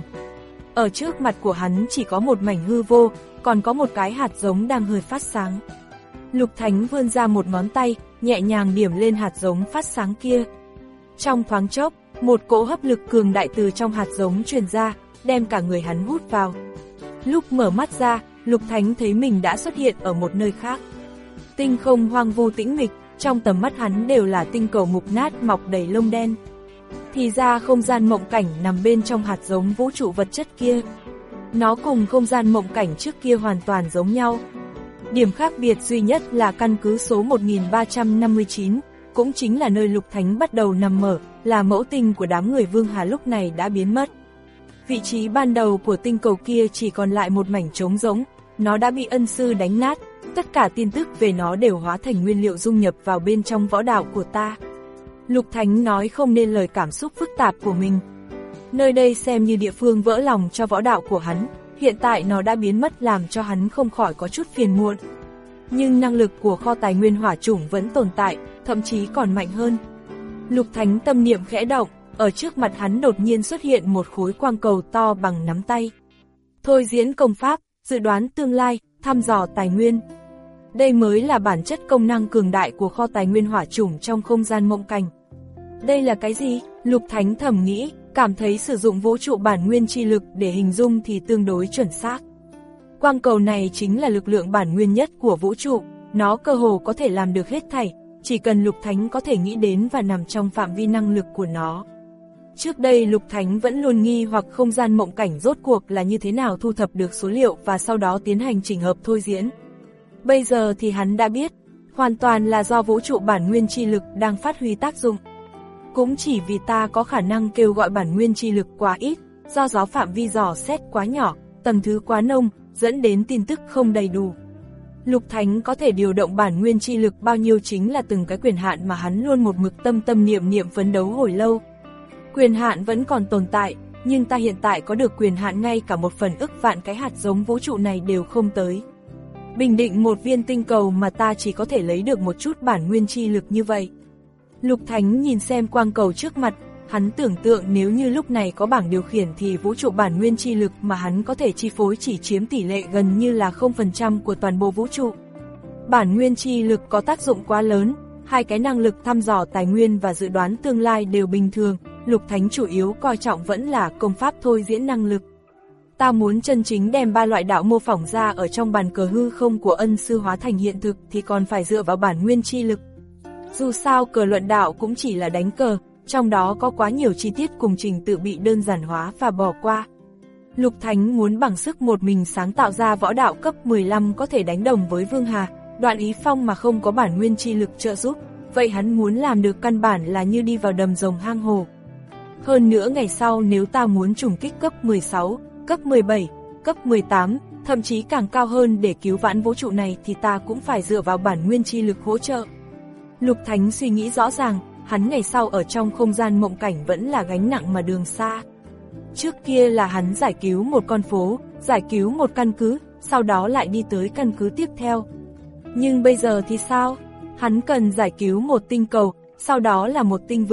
Ở trước mặt của hắn chỉ có một mảnh hư vô, còn có một cái hạt giống đang hơi phát sáng. Lục Thánh vươn ra một ngón tay, nhẹ nhàng điểm lên hạt giống phát sáng kia. Trong thoáng chốc, một cỗ hấp lực cường đại từ trong hạt giống truyền ra, đem cả người hắn hút vào. Lúc mở mắt ra, Lục Thánh thấy mình đã xuất hiện ở một nơi khác. Tinh không hoang vu tĩnh mịch, trong tầm mắt hắn đều là tinh cầu mục nát mọc đầy lông đen. Thì ra không gian mộng cảnh nằm bên trong hạt giống vũ trụ vật chất kia. Nó cùng không gian mộng cảnh trước kia hoàn toàn giống nhau. Điểm khác biệt duy nhất là căn cứ số một nghìn ba trăm năm mươi chín, cũng chính là nơi Lục Thánh bắt đầu nằm mở, là mẫu tinh của đám người Vương Hà lúc này đã biến mất. Vị trí ban đầu của tinh cầu kia chỉ còn lại một mảnh trống rỗng, nó đã bị ân sư đánh nát, tất cả tin tức về nó đều hóa thành nguyên liệu dung nhập vào bên trong võ đạo của ta. Lục Thánh nói không nên lời cảm xúc phức tạp của mình. Nơi đây xem như địa phương vỡ lòng cho võ đạo của hắn, hiện tại nó đã biến mất làm cho hắn không khỏi có chút phiền muộn. Nhưng năng lực của kho tài nguyên hỏa chủng vẫn tồn tại, thậm chí còn mạnh hơn. Lục Thánh tâm niệm khẽ động, ở trước mặt hắn đột nhiên xuất hiện một khối quang cầu to bằng nắm tay. Thôi diễn công pháp, dự đoán tương lai, thăm dò tài nguyên. Đây mới là bản chất công năng cường đại của kho tài nguyên hỏa chủng trong không gian mộng cảnh. Đây là cái gì? Lục Thánh thầm nghĩ, cảm thấy sử dụng vũ trụ bản nguyên chi lực để hình dung thì tương đối chuẩn xác. Quang cầu này chính là lực lượng bản nguyên nhất của vũ trụ, nó cơ hồ có thể làm được hết thảy, chỉ cần Lục Thánh có thể nghĩ đến và nằm trong phạm vi năng lực của nó. Trước đây Lục Thánh vẫn luôn nghi hoặc không gian mộng cảnh rốt cuộc là như thế nào thu thập được số liệu và sau đó tiến hành chỉnh hợp thôi diễn. Bây giờ thì hắn đã biết, hoàn toàn là do vũ trụ bản nguyên chi lực đang phát huy tác dụng. Cũng chỉ vì ta có khả năng kêu gọi bản nguyên chi lực quá ít, do gió phạm vi dò xét quá nhỏ, tầng thứ quá nông, dẫn đến tin tức không đầy đủ. Lục Thánh có thể điều động bản nguyên chi lực bao nhiêu chính là từng cái quyền hạn mà hắn luôn một mực tâm tâm niệm niệm phấn đấu hồi lâu. Quyền hạn vẫn còn tồn tại, nhưng ta hiện tại có được quyền hạn ngay cả một phần ức vạn cái hạt giống vũ trụ này đều không tới. Bình định một viên tinh cầu mà ta chỉ có thể lấy được một chút bản nguyên chi lực như vậy. Lục Thánh nhìn xem quang cầu trước mặt, hắn tưởng tượng nếu như lúc này có bảng điều khiển thì vũ trụ bản nguyên chi lực mà hắn có thể chi phối chỉ chiếm tỷ lệ gần như là không phần trăm của toàn bộ vũ trụ. Bản nguyên chi lực có tác dụng quá lớn, hai cái năng lực thăm dò tài nguyên và dự đoán tương lai đều bình thường, Lục Thánh chủ yếu coi trọng vẫn là công pháp thôi diễn năng lực. Ta muốn chân chính đem ba loại đạo mô phỏng ra ở trong bàn cờ hư không của ân sư hóa thành hiện thực thì còn phải dựa vào bản nguyên chi lực. Dù sao cờ luận đạo cũng chỉ là đánh cờ, trong đó có quá nhiều chi tiết cùng trình tự bị đơn giản hóa và bỏ qua. Lục Thánh muốn bằng sức một mình sáng tạo ra võ đạo cấp mười lăm có thể đánh đồng với Vương Hà, Đoạn Ý Phong mà không có bản nguyên chi lực trợ giúp, vậy hắn muốn làm được căn bản là như đi vào đầm rồng hang hồ. Hơn nữa ngày sau nếu ta muốn trùng kích cấp mười sáu, cấp mười bảy, cấp mười tám, thậm chí càng cao hơn để cứu vãn vũ trụ này thì ta cũng phải dựa vào bản nguyên chi lực hỗ trợ. Lục Thánh suy nghĩ rõ ràng, hắn ngày sau ở trong không gian mộng cảnh vẫn là gánh nặng mà đường xa. Trước kia là hắn giải cứu một con phố, giải cứu một căn cứ, sau đó lại đi tới căn cứ tiếp theo. Nhưng bây giờ thì sao? Hắn cần giải cứu một tinh cầu, sau đó là một tinh vực,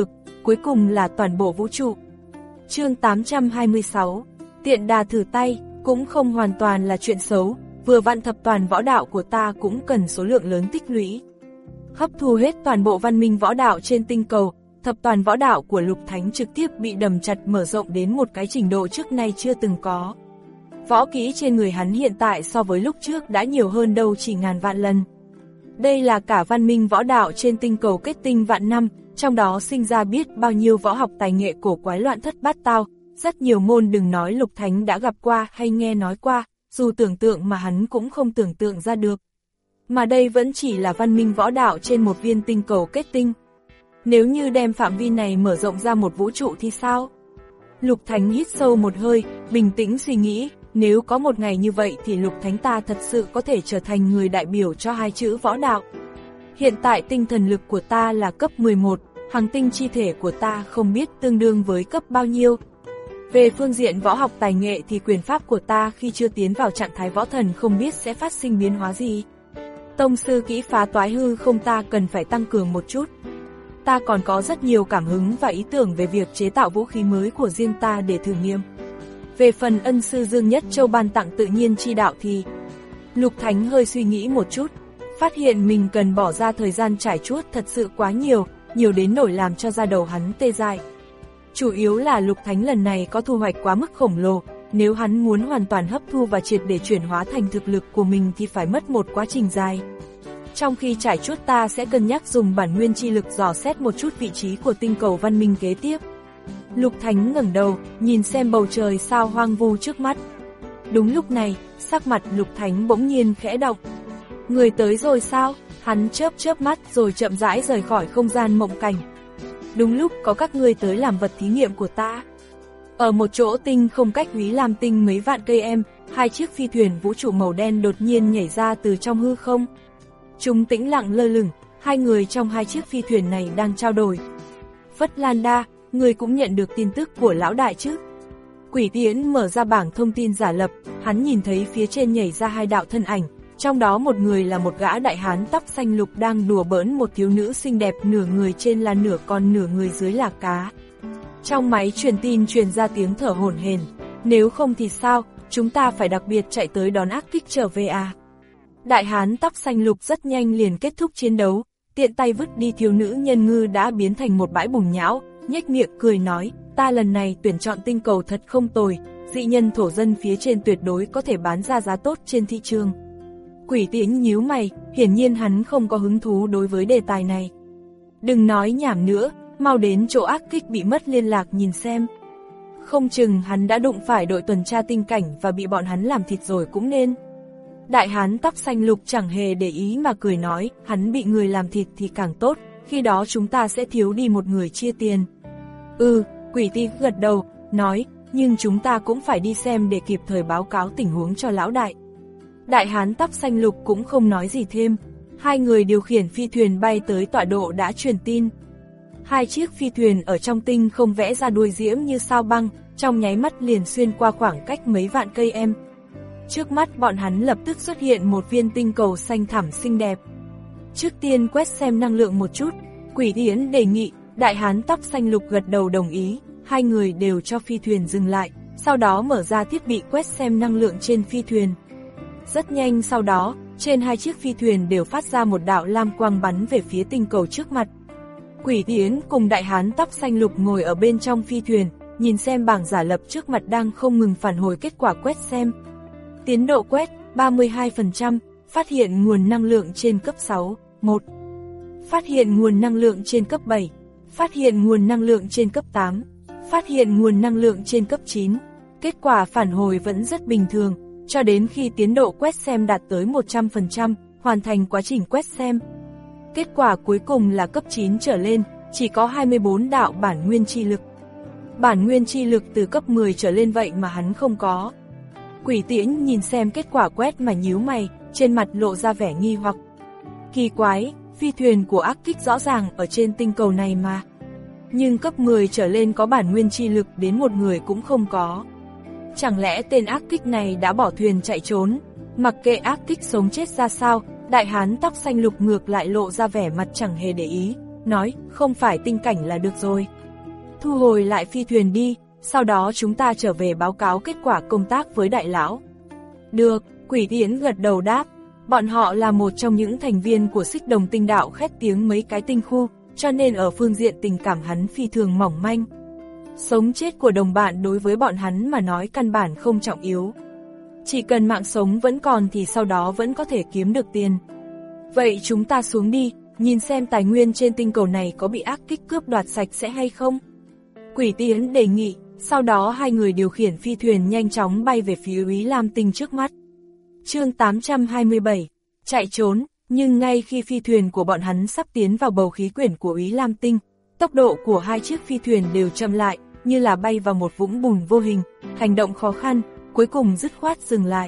cuối cùng là toàn bộ vũ trụ. Chương tám trăm hai mươi sáu, tiện đà thử tay, cũng không hoàn toàn là chuyện xấu, vừa vặn thập toàn võ đạo của ta cũng cần số lượng lớn tích lũy. Hấp thu hết toàn bộ văn minh võ đạo trên tinh cầu, thập toàn võ đạo của Lục Thánh trực tiếp bị đầm chặt mở rộng đến một cái trình độ trước nay chưa từng có. Võ kỹ trên người hắn hiện tại so với lúc trước đã nhiều hơn đâu chỉ ngàn vạn lần. Đây là cả văn minh võ đạo trên tinh cầu kết tinh vạn năm, trong đó sinh ra biết bao nhiêu võ học tài nghệ cổ quái loạn thất bát tao, rất nhiều môn đừng nói Lục Thánh đã gặp qua hay nghe nói qua, dù tưởng tượng mà hắn cũng không tưởng tượng ra được. Mà đây vẫn chỉ là văn minh võ đạo trên một viên tinh cầu kết tinh. Nếu như đem phạm vi này mở rộng ra một vũ trụ thì sao? Lục Thánh hít sâu một hơi, bình tĩnh suy nghĩ, nếu có một ngày như vậy thì Lục Thánh ta thật sự có thể trở thành người đại biểu cho hai chữ võ đạo. Hiện tại tinh thần lực của ta là cấp mười một, hành tinh chi thể của ta không biết tương đương với cấp bao nhiêu. Về phương diện võ học tài nghệ thì quyền pháp của ta khi chưa tiến vào trạng thái võ thần không biết sẽ phát sinh biến hóa gì. Tông sư kỹ phá toái hư không ta cần phải tăng cường một chút. Ta còn có rất nhiều cảm hứng và ý tưởng về việc chế tạo vũ khí mới của riêng ta để thử nghiệm. Về phần ân sư Dương Nhất Châu ban tặng tự nhiên chi đạo thì... Lục Thánh hơi suy nghĩ một chút, phát hiện mình cần bỏ ra thời gian trải chuốt thật sự quá nhiều, nhiều đến nỗi làm cho da đầu hắn tê dại. Chủ yếu là Lục Thánh lần này có thu hoạch quá mức khổng lồ, nếu hắn muốn hoàn toàn hấp thu và triệt để chuyển hóa thành thực lực của mình thì phải mất một quá trình dài. Trong khi trải chuốt ta sẽ cân nhắc dùng bản nguyên chi lực dò xét một chút vị trí của tinh cầu văn minh kế tiếp. Lục Thánh ngẩng đầu, nhìn xem bầu trời sao hoang vu trước mắt. Đúng lúc này, sắc mặt Lục Thánh bỗng nhiên khẽ động. Người tới rồi sao? Hắn chớp chớp mắt rồi chậm rãi rời khỏi không gian mộng cảnh. Đúng lúc có các ngươi tới làm vật thí nghiệm của ta. Ở một chỗ tinh không cách Úy Lam tinh mấy vạn cây em, hai chiếc phi thuyền vũ trụ màu đen đột nhiên nhảy ra từ trong hư không. Chúng tĩnh lặng lơ lửng, hai người trong hai chiếc phi thuyền này đang trao đổi. Phất Lan Đa, người cũng nhận được tin tức của lão đại chứ? Quỷ Tiễn mở ra bảng thông tin giả lập, hắn nhìn thấy phía trên nhảy ra hai đạo thân ảnh, trong đó một người là một gã đại hán tóc xanh lục đang đùa bỡn một thiếu nữ xinh đẹp, nửa người trên là nửa con nửa người dưới là cá. Trong máy truyền tin truyền ra tiếng thở hổn hển, nếu không thì sao, chúng ta phải đặc biệt chạy tới đón ác kích trở về à? Đại hán tóc xanh lục rất nhanh liền kết thúc chiến đấu, tiện tay vứt đi thiếu nữ nhân ngư đã biến thành một bãi bùn nhão, nhếch miệng cười nói, ta lần này tuyển chọn tinh cầu thật không tồi, dị nhân thổ dân phía trên tuyệt đối có thể bán ra giá tốt trên thị trường. Quỷ Tiễn nhíu mày, hiển nhiên hắn không có hứng thú đối với đề tài này. Đừng nói nhảm nữa, mau đến chỗ ác kích bị mất liên lạc nhìn xem. Không chừng hắn đã đụng phải đội tuần tra tinh cảnh và bị bọn hắn làm thịt rồi cũng nên. Đại hán tóc xanh lục chẳng hề để ý mà cười nói, hắn bị người làm thịt thì càng tốt, khi đó chúng ta sẽ thiếu đi một người chia tiền. Ừ, Quỷ Tiễn gật đầu, nói, nhưng chúng ta cũng phải đi xem để kịp thời báo cáo tình huống cho lão đại. Đại hán tóc xanh lục cũng không nói gì thêm, hai người điều khiển phi thuyền bay tới tọa độ đã truyền tin. Hai chiếc phi thuyền ở trong tinh không vẽ ra đuôi diễm như sao băng, trong nháy mắt liền xuyên qua khoảng cách mấy vạn cây em. Trước mắt bọn hắn lập tức xuất hiện một viên tinh cầu xanh thẳm xinh đẹp. Trước tiên quét xem năng lượng một chút, Quỷ Tiễn đề nghị, đại hán tóc xanh lục gật đầu đồng ý, hai người đều cho phi thuyền dừng lại, sau đó mở ra thiết bị quét xem năng lượng trên phi thuyền. Rất nhanh sau đó, trên hai chiếc phi thuyền đều phát ra một đạo lam quang bắn về phía tinh cầu trước mặt. Quỷ Tiễn cùng đại hán tóc xanh lục ngồi ở bên trong phi thuyền, nhìn xem bảng giả lập trước mặt đang không ngừng phản hồi kết quả quét xem. Tiến độ quét ba mươi hai phần trăm, phát hiện nguồn năng lượng trên cấp sáu, một. Phát hiện nguồn năng lượng trên cấp bảy, phát hiện nguồn năng lượng trên cấp tám, phát hiện nguồn năng lượng trên cấp chín. Kết quả phản hồi vẫn rất bình thường, cho đến khi tiến độ quét xem đạt tới một trăm phần trăm, hoàn thành quá trình quét xem. Kết quả cuối cùng là cấp chín trở lên, chỉ có hai mươi bốn đạo bản nguyên chi lực. Bản nguyên chi lực từ cấp mười trở lên vậy mà hắn không có. Quỷ Tiễn nhìn xem kết quả quét mà nhíu mày, trên mặt lộ ra vẻ nghi hoặc. Kỳ quái, phi thuyền của ác kích rõ ràng ở trên tinh cầu này mà. Nhưng cấp mười trở lên có bản nguyên chi lực đến một người cũng không có. Chẳng lẽ tên ác kích này đã bỏ thuyền chạy trốn? Mặc kệ ác kích sống chết ra sao, đại hán tóc xanh lục ngược lại lộ ra vẻ mặt chẳng hề để ý, nói, không phải tinh cảnh là được rồi. thu hồi lại phi thuyền đi, sau đó chúng ta trở về báo cáo kết quả công tác với đại lão. Được, Quỷ Tiễn gật đầu đáp. Bọn họ là một trong những thành viên của Xích Đồng Tinh Đạo khét tiếng mấy cái tinh khu, cho nên ở phương diện tình cảm hắn phi thường mỏng manh. Sống chết của đồng bạn đối với bọn hắn mà nói căn bản không trọng yếu. Chỉ cần mạng sống vẫn còn thì sau đó vẫn có thể kiếm được tiền. Vậy chúng ta xuống đi, nhìn xem tài nguyên trên tinh cầu này có bị ác kích cướp đoạt sạch sẽ hay không? Quỷ Tiễn đề nghị, sau đó hai người điều khiển phi thuyền nhanh chóng bay về phía Úy Lam Tinh trước mắt. Chương tám trăm hai mươi bảy, chạy trốn, nhưng ngay khi phi thuyền của bọn hắn sắp tiến vào bầu khí quyển của Úy Lam Tinh, tốc độ của hai chiếc phi thuyền đều chậm lại, như là bay vào một vũng bùn vô hình, hành động khó khăn, cuối cùng dứt khoát dừng lại.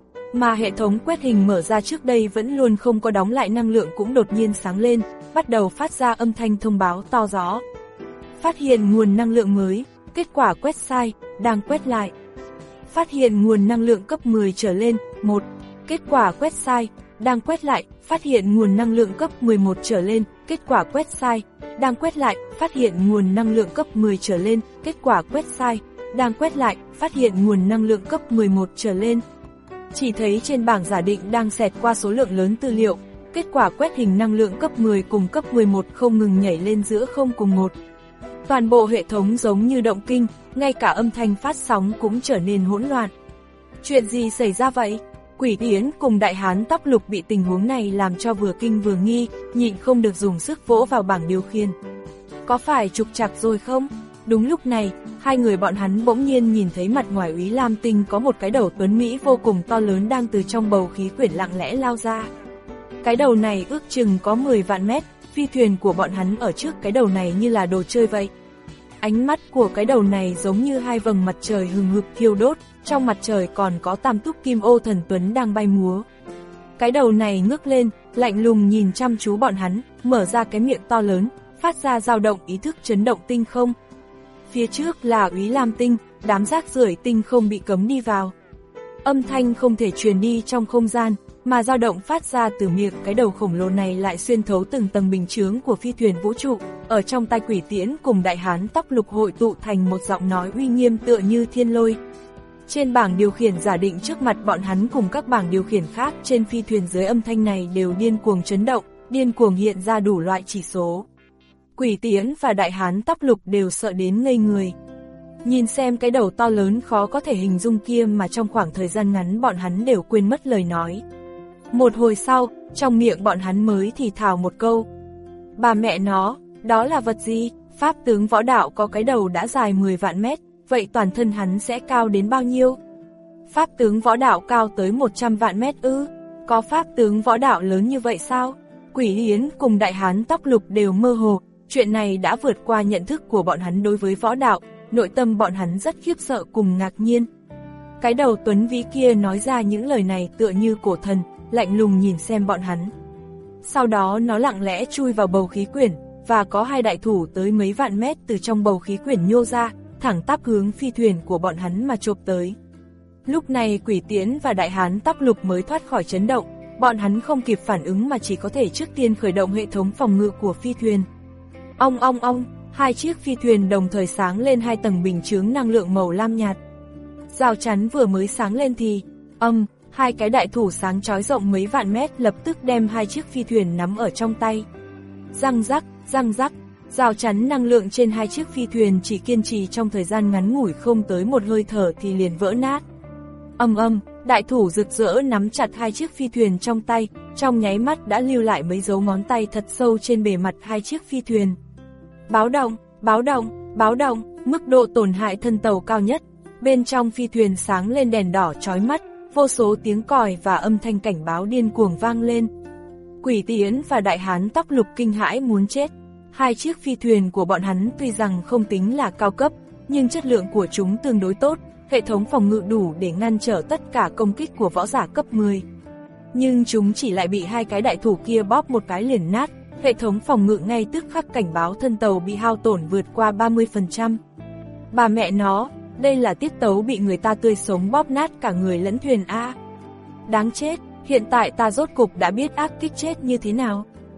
Mà hệ thống quét hình mở ra trước đây vẫn luôn không có đóng lại năng lượng cũng đột nhiên sáng lên, bắt đầu phát ra âm thanh thông báo to rõ. Phát hiện nguồn năng lượng mới, kết quả quét sai, đang quét lại. Phát hiện nguồn năng lượng cấp mười trở lên, một. Kết quả quét sai, đang quét lại. Phát hiện nguồn năng lượng cấp mười một trở lên, kết quả quét sai, đang quét lại. Phát hiện nguồn năng lượng cấp mười trở lên, kết quả quét sai, đang quét lại. Phát hiện nguồn năng lượng cấp mười một trở lên. Chỉ thấy trên bảng giả định đang xẹt qua số lượng lớn tư liệu, kết quả quét hình năng lượng cấp mười cùng cấp mười một không ngừng nhảy lên giữa không cùng một. Toàn bộ hệ thống giống như động kinh, ngay cả âm thanh phát sóng cũng trở nên hỗn loạn. Chuyện gì xảy ra vậy? Quỷ Tiễn cùng đại hán tóc lục bị tình huống này làm cho vừa kinh vừa nghi, nhịn không được dùng sức vỗ vào bảng điều khiển. Có phải trục trặc rồi không? Đúng lúc này, hai người bọn hắn bỗng nhiên nhìn thấy mặt ngoài Úy Lam Tinh có một cái đầu tuấn Mỹ vô cùng to lớn đang từ trong bầu khí quyển lặng lẽ lao ra. Cái đầu này ước chừng có mười vạn mét, phi thuyền của bọn hắn ở trước cái đầu này như là đồ chơi vậy. Ánh mắt của cái đầu này giống như hai vầng mặt trời hừng hực thiêu đốt, trong mặt trời còn có tam túc kim ô thần tuấn đang bay múa. Cái đầu này ngước lên, lạnh lùng nhìn chăm chú bọn hắn, mở ra cái miệng to lớn, phát ra dao động ý thức chấn động tinh không. Phía trước là Úy Lam Tinh, đám rác rưởi tinh không bị cấm đi vào. Âm thanh không thể truyền đi trong không gian, mà dao động phát ra từ miệng cái đầu khổng lồ này lại xuyên thấu từng tầng bình chướng của phi thuyền vũ trụ, ở trong tai Quỷ Tiễn cùng đại hán tóc lục hội tụ thành một giọng nói uy nghiêm tựa như thiên lôi. Trên bảng điều khiển giả định trước mặt bọn hắn cùng các bảng điều khiển khác trên phi thuyền dưới âm thanh này đều điên cuồng chấn động, điên cuồng hiện ra đủ loại chỉ số. Quỷ Tiễn và đại hán tóc lục đều sợ đến ngây người. Nhìn xem cái đầu to lớn khó có thể hình dung kia mà trong khoảng thời gian ngắn bọn hắn đều quên mất lời nói. Một hồi sau, trong miệng bọn hắn mới thì thào một câu. Bà mẹ nó, đó là vật gì? Pháp tướng võ đạo có cái đầu đã dài mười vạn mét, vậy toàn thân hắn sẽ cao đến bao nhiêu? Pháp tướng võ đạo cao tới một trăm vạn mét ư? Có pháp tướng võ đạo lớn như vậy sao? Quỷ Tiễn cùng đại hán tóc lục đều mơ hồ, chuyện này đã vượt qua nhận thức của bọn hắn đối với võ đạo, nội tâm bọn hắn rất khiếp sợ cùng ngạc nhiên. Cái đầu tuấn vĩ kia nói ra những lời này tựa như cổ thần, lạnh lùng nhìn xem bọn hắn. Sau đó nó lặng lẽ chui vào bầu khí quyển, và có hai đại thủ tới mấy vạn mét từ trong bầu khí quyển nhô ra, thẳng tắp hướng phi thuyền của bọn hắn mà chộp tới. Lúc này Quỷ Tiễn và đại hán tóc lục mới thoát khỏi chấn động, bọn hắn không kịp phản ứng mà chỉ có thể trước tiên khởi động hệ thống phòng ngự của phi thuyền. Ong ong ong, hai chiếc phi thuyền đồng thời sáng lên hai tầng bình chướng năng lượng màu lam nhạt. Rào chắn vừa mới sáng lên thì, âm, um, hai cái đại thủ sáng chói rộng mấy vạn mét lập tức đem hai chiếc phi thuyền nắm ở trong tay. Răng rắc, răng rắc, rào chắn năng lượng trên hai chiếc phi thuyền chỉ kiên trì trong thời gian ngắn ngủi không tới một hơi thở thì liền vỡ nát. Âm âm, đại thủ rực rỡ nắm chặt hai chiếc phi thuyền trong tay, trong nháy mắt đã lưu lại mấy dấu ngón tay thật sâu trên bề mặt hai chiếc phi thuyền. Báo động, báo động, báo động, mức độ tổn hại thân tàu cao nhất. Bên trong phi thuyền sáng lên đèn đỏ chói mắt, vô số tiếng còi và âm thanh cảnh báo điên cuồng vang lên. Quỷ Tiễn và đại hán tóc lục kinh hãi muốn chết. Hai chiếc phi thuyền của bọn hắn tuy rằng không tính là cao cấp, nhưng chất lượng của chúng tương đối tốt, hệ thống phòng ngự đủ để ngăn trở tất cả công kích của võ giả cấp mười. Nhưng chúng chỉ lại bị hai cái đại thủ kia bóp một cái liền nát, hệ thống phòng ngự ngay tức khắc cảnh báo thân tàu bị hao tổn vượt qua ba mươi phần trăm. Bà mẹ nó, đây là tiết tấu bị người ta tươi sống bóp nát cả người lẫn thuyền a. Đáng chết, hiện tại ta rốt cục đã biết ác kích chết như thế nào.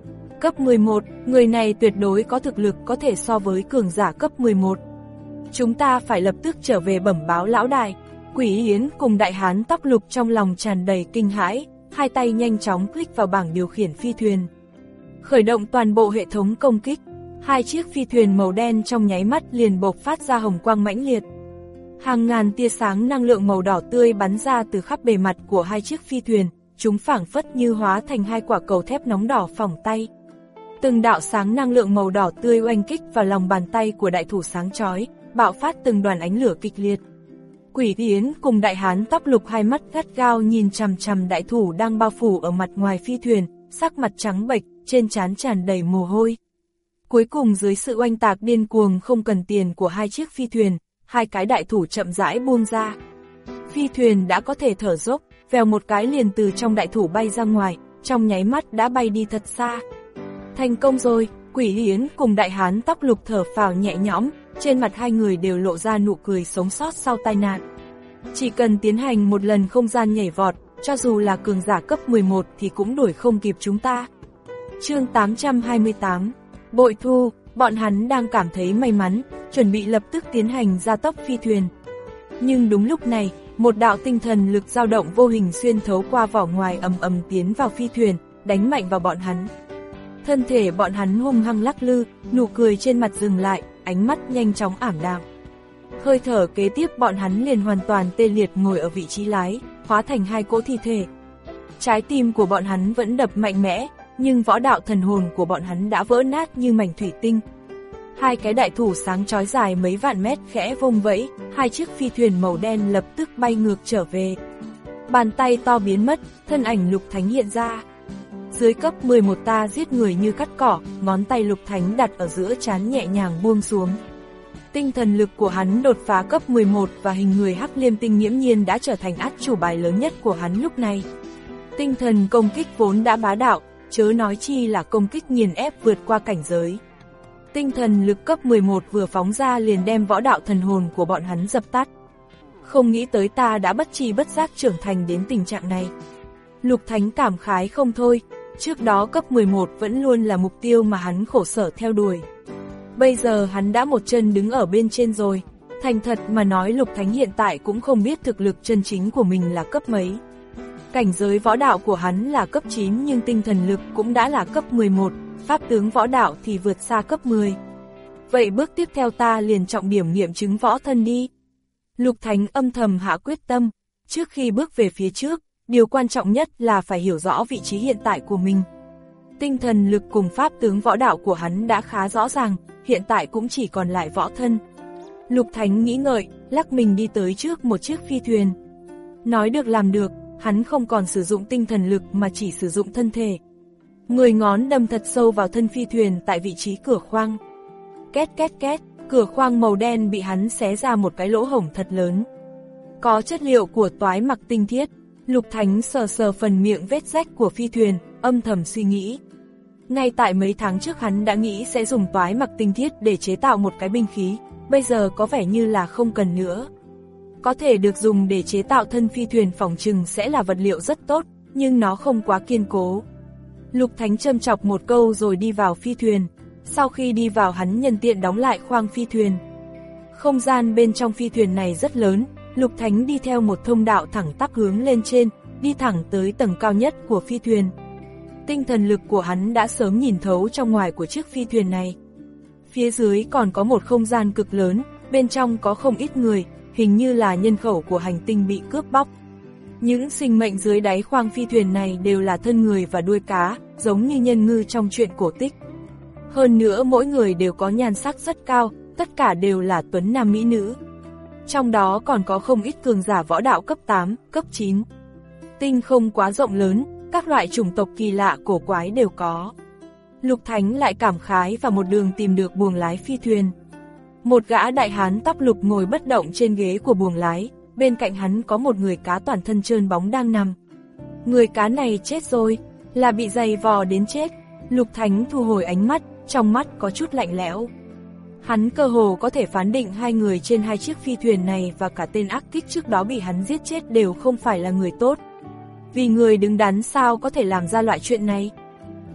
cấp mười một, người này tuyệt đối có thực lực có thể so với cường giả cấp mười một. Chúng ta phải lập tức trở về bẩm báo lão đại. Quỷ Yến cùng đại hán tóc lục trong lòng tràn đầy kinh hãi, hai tay nhanh chóng click vào bảng điều khiển phi thuyền. Khởi động toàn bộ hệ thống công kích, hai chiếc phi thuyền màu đen trong nháy mắt liền bộc phát ra hồng quang mãnh liệt. Hàng ngàn tia sáng năng lượng màu đỏ tươi bắn ra từ khắp bề mặt của hai chiếc phi thuyền, chúng phảng phất như hóa thành hai quả cầu thép nóng đỏ phỏng tay. Từng đạo sáng năng lượng màu đỏ tươi oanh kích vào lòng bàn tay của đại thủ sáng chói, bạo phát từng đoàn ánh lửa kịch liệt. Quỷ Yến cùng đại hán tóc lục hai mắt gắt gao nhìn chằm chằm đại thủ đang bao phủ ở mặt ngoài phi thuyền, sắc mặt trắng bệch, trên trán tràn đầy mồ hôi. Cuối cùng dưới sự oanh tạc điên cuồng không cần tiền của hai chiếc phi thuyền, hai cái đại thủ chậm rãi buông ra. Phi thuyền đã có thể thở dốc, vèo một cái liền từ trong đại thủ bay ra ngoài, trong nháy mắt đã bay đi thật xa. Thành công rồi, Quỷ Yến cùng đại hán tóc lục thở phào nhẹ nhõm, trên mặt hai người đều lộ ra nụ cười sống sót sau tai nạn. Chỉ cần tiến hành một lần không gian nhảy vọt, cho dù là cường giả cấp mười một thì cũng đuổi không kịp chúng ta. Chương tám trăm hai mươi tám, Bội Thu, bọn hắn đang cảm thấy may mắn, chuẩn bị lập tức tiến hành gia tốc phi thuyền. Nhưng đúng lúc này, một đạo tinh thần lực dao động vô hình xuyên thấu qua vỏ ngoài ầm ầm tiến vào phi thuyền, đánh mạnh vào bọn hắn. Thân thể bọn hắn hung hăng lắc lư, nụ cười trên mặt dừng lại, ánh mắt nhanh chóng ảm đạm. Hơi thở kế tiếp bọn hắn liền hoàn toàn tê liệt ngồi ở vị trí lái, hóa thành hai cỗ thi thể. Trái tim của bọn hắn vẫn đập mạnh mẽ, nhưng võ đạo thần hồn của bọn hắn đã vỡ nát như mảnh thủy tinh. Hai cái đại thủ sáng chói dài mấy vạn mét khẽ vung vẫy, hai chiếc phi thuyền màu đen lập tức bay ngược trở về. Bàn tay to biến mất, thân ảnh Lục Thánh hiện ra. Dưới cấp mười một ta giết người như cắt cỏ, ngón tay Lục Thánh đặt ở giữa trán nhẹ nhàng buông xuống. Tinh thần lực của hắn đột phá cấp mười một và hình người Hắc Liêm Tinh nghiễm nhiên đã trở thành át chủ bài lớn nhất của hắn lúc này. Tinh thần công kích vốn đã bá đạo, chớ nói chi là công kích nghiền ép vượt qua cảnh giới. Tinh thần lực cấp mười một vừa phóng ra liền đem võ đạo thần hồn của bọn hắn dập tắt. Không nghĩ tới ta đã bất tri bất giác trưởng thành đến tình trạng này. Lục Thánh cảm khái không thôi, trước đó cấp mười một vẫn luôn là mục tiêu mà hắn khổ sở theo đuổi. Bây giờ hắn đã một chân đứng ở bên trên rồi, thành thật mà nói Lục Thánh hiện tại cũng không biết thực lực chân chính của mình là cấp mấy. Cảnh giới võ đạo của hắn là cấp chín nhưng tinh thần lực cũng đã là cấp mười một, pháp tướng võ đạo thì vượt xa cấp mười. Vậy bước tiếp theo ta liền trọng điểm nghiệm chứng võ thân đi. Lục Thánh âm thầm hạ quyết tâm, trước khi bước về phía trước, điều quan trọng nhất là phải hiểu rõ vị trí hiện tại của mình. Tinh thần lực cùng pháp tướng võ đạo của hắn đã khá rõ ràng, hiện tại cũng chỉ còn lại võ thân. Lục Thánh nghĩ ngợi, lắc mình đi tới trước một chiếc phi thuyền. Nói được làm được, hắn không còn sử dụng tinh thần lực mà chỉ sử dụng thân thể. Mười ngón đâm thật sâu vào thân phi thuyền tại vị trí cửa khoang. Két két két, cửa khoang màu đen bị hắn xé ra một cái lỗ hổng thật lớn. Có chất liệu của toái mặc tinh thiết, Lục Thánh sờ sờ phần miệng vết rách của phi thuyền, âm thầm suy nghĩ. Ngay tại mấy tháng trước hắn đã nghĩ sẽ dùng toái mặc tinh thiết để chế tạo một cái binh khí, bây giờ có vẻ như là không cần nữa. Có thể được dùng để chế tạo thân phi thuyền phỏng chừng sẽ là vật liệu rất tốt, nhưng nó không quá kiên cố. Lục Thánh châm chọc một câu rồi đi vào phi thuyền. Sau khi đi vào hắn nhân tiện đóng lại khoang phi thuyền. Không gian bên trong phi thuyền này rất lớn, Lục Thánh đi theo một thông đạo thẳng tắp hướng lên trên, đi thẳng tới tầng cao nhất của phi thuyền. Tinh thần lực của hắn đã sớm nhìn thấu trong ngoài của chiếc phi thuyền này. Phía dưới còn có một không gian cực lớn, bên trong có không ít người, hình như là nhân khẩu của hành tinh bị cướp bóc. Những sinh mệnh dưới đáy khoang phi thuyền này đều là thân người và đuôi cá, giống như nhân ngư trong truyện cổ tích. Hơn nữa mỗi người đều có nhan sắc rất cao, tất cả đều là tuấn nam mỹ nữ. Trong đó còn có không ít cường giả võ đạo cấp tám, cấp chín. Tinh không quá rộng lớn, các loại chủng tộc kỳ lạ cổ quái đều có. Lục Thánh lại cảm khái và một đường tìm được buồng lái phi thuyền. Một gã đại hán tóc lục ngồi bất động trên ghế của buồng lái, bên cạnh hắn có một người cá toàn thân trơn bóng đang nằm. Người cá này chết rồi, là bị giày vò đến chết. Lục Thánh thu hồi ánh mắt, trong mắt có chút lạnh lẽo. Hắn cơ hồ có thể phán định hai người trên hai chiếc phi thuyền này và cả tên ác kích trước đó bị hắn giết chết đều không phải là người tốt. Vì người đứng đắn sao có thể làm ra loại chuyện này?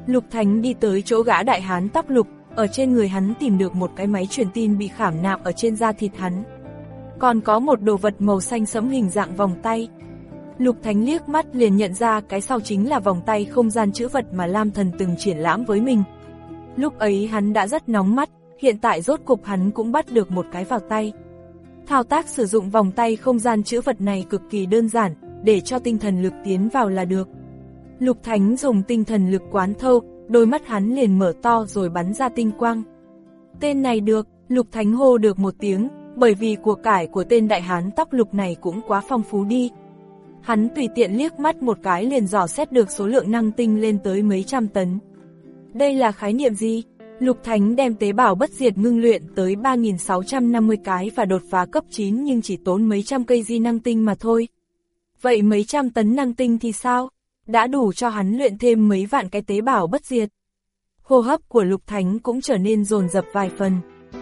Lục Thánh đi tới chỗ gã đại hán tóc lục, ở trên người hắn tìm được một cái máy truyền tin bị khảm nạm ở trên da thịt hắn. Còn có một đồ vật màu xanh sẫm hình dạng vòng tay. Lục Thánh liếc mắt liền nhận ra cái sau chính là vòng tay không gian chữ vật mà Lam Thần từng triển lãm với mình. Lúc ấy hắn đã rất nóng mắt, hiện tại rốt cục hắn cũng bắt được một cái vào tay. Thao tác sử dụng vòng tay không gian chữ vật này cực kỳ đơn giản, để cho tinh thần lực tiến vào là được. Lục Thánh dùng tinh thần lực quán thâu, đôi mắt hắn liền mở to rồi bắn ra tinh quang. Tên này được, Lục Thánh hô được một tiếng, bởi vì của cải của tên đại hán tóc lục này cũng quá phong phú đi. Hắn tùy tiện liếc mắt một cái liền dò xét được số lượng năng tinh lên tới mấy trăm tấn. Đây là khái niệm gì? Lục Thánh đem tế bào bất diệt ngưng luyện tới ba nghìn sáu trăm năm mươi cái và đột phá cấp chín nhưng chỉ tốn mấy trăm cây di năng tinh mà thôi. Vậy mấy trăm tấn năng tinh thì sao? Đã đủ cho hắn luyện thêm mấy vạn cái tế bào bất diệt. Hô hấp của Lục Thánh cũng trở nên dồn dập vài phần.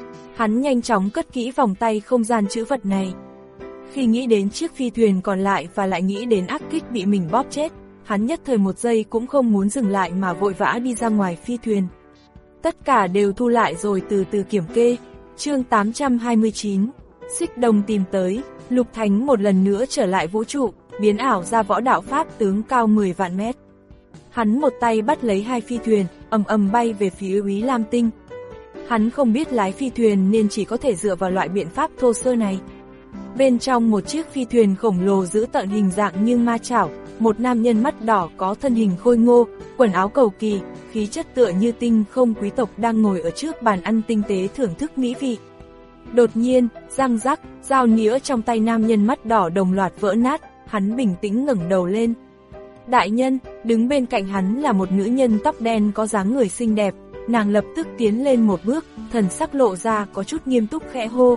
Hắn nhanh chóng cất kỹ vòng tay không gian chữ vật này. Khi nghĩ đến chiếc phi thuyền còn lại và lại nghĩ đến ác kích bị mình bóp chết, hắn nhất thời một giây cũng không muốn dừng lại mà vội vã đi ra ngoài phi thuyền. Tất cả đều thu lại rồi từ từ kiểm kê. Chương tám trăm hai mươi chín, Xích Đồng tìm tới. Lục Thánh một lần nữa trở lại vũ trụ, biến ảo ra võ đạo pháp tướng cao mười vạn mét. Hắn một tay bắt lấy hai phi thuyền, ầm ầm bay về phía Úy Lam Tinh. Hắn không biết lái phi thuyền nên chỉ có thể dựa vào loại biện pháp thô sơ này. Bên trong một chiếc phi thuyền khổng lồ giữ tợn hình dạng như ma chảo, một nam nhân mắt đỏ có thân hình khôi ngô, quần áo cầu kỳ, khí chất tựa như tinh không quý tộc đang ngồi ở trước bàn ăn tinh tế thưởng thức mỹ vị. Đột nhiên, răng rắc, dao nĩa trong tay nam nhân mắt đỏ đồng loạt vỡ nát, hắn bình tĩnh ngẩng đầu lên. Đại nhân, đứng bên cạnh hắn là một nữ nhân tóc đen có dáng người xinh đẹp, nàng lập tức tiến lên một bước, thần sắc lộ ra có chút nghiêm túc khẽ hô.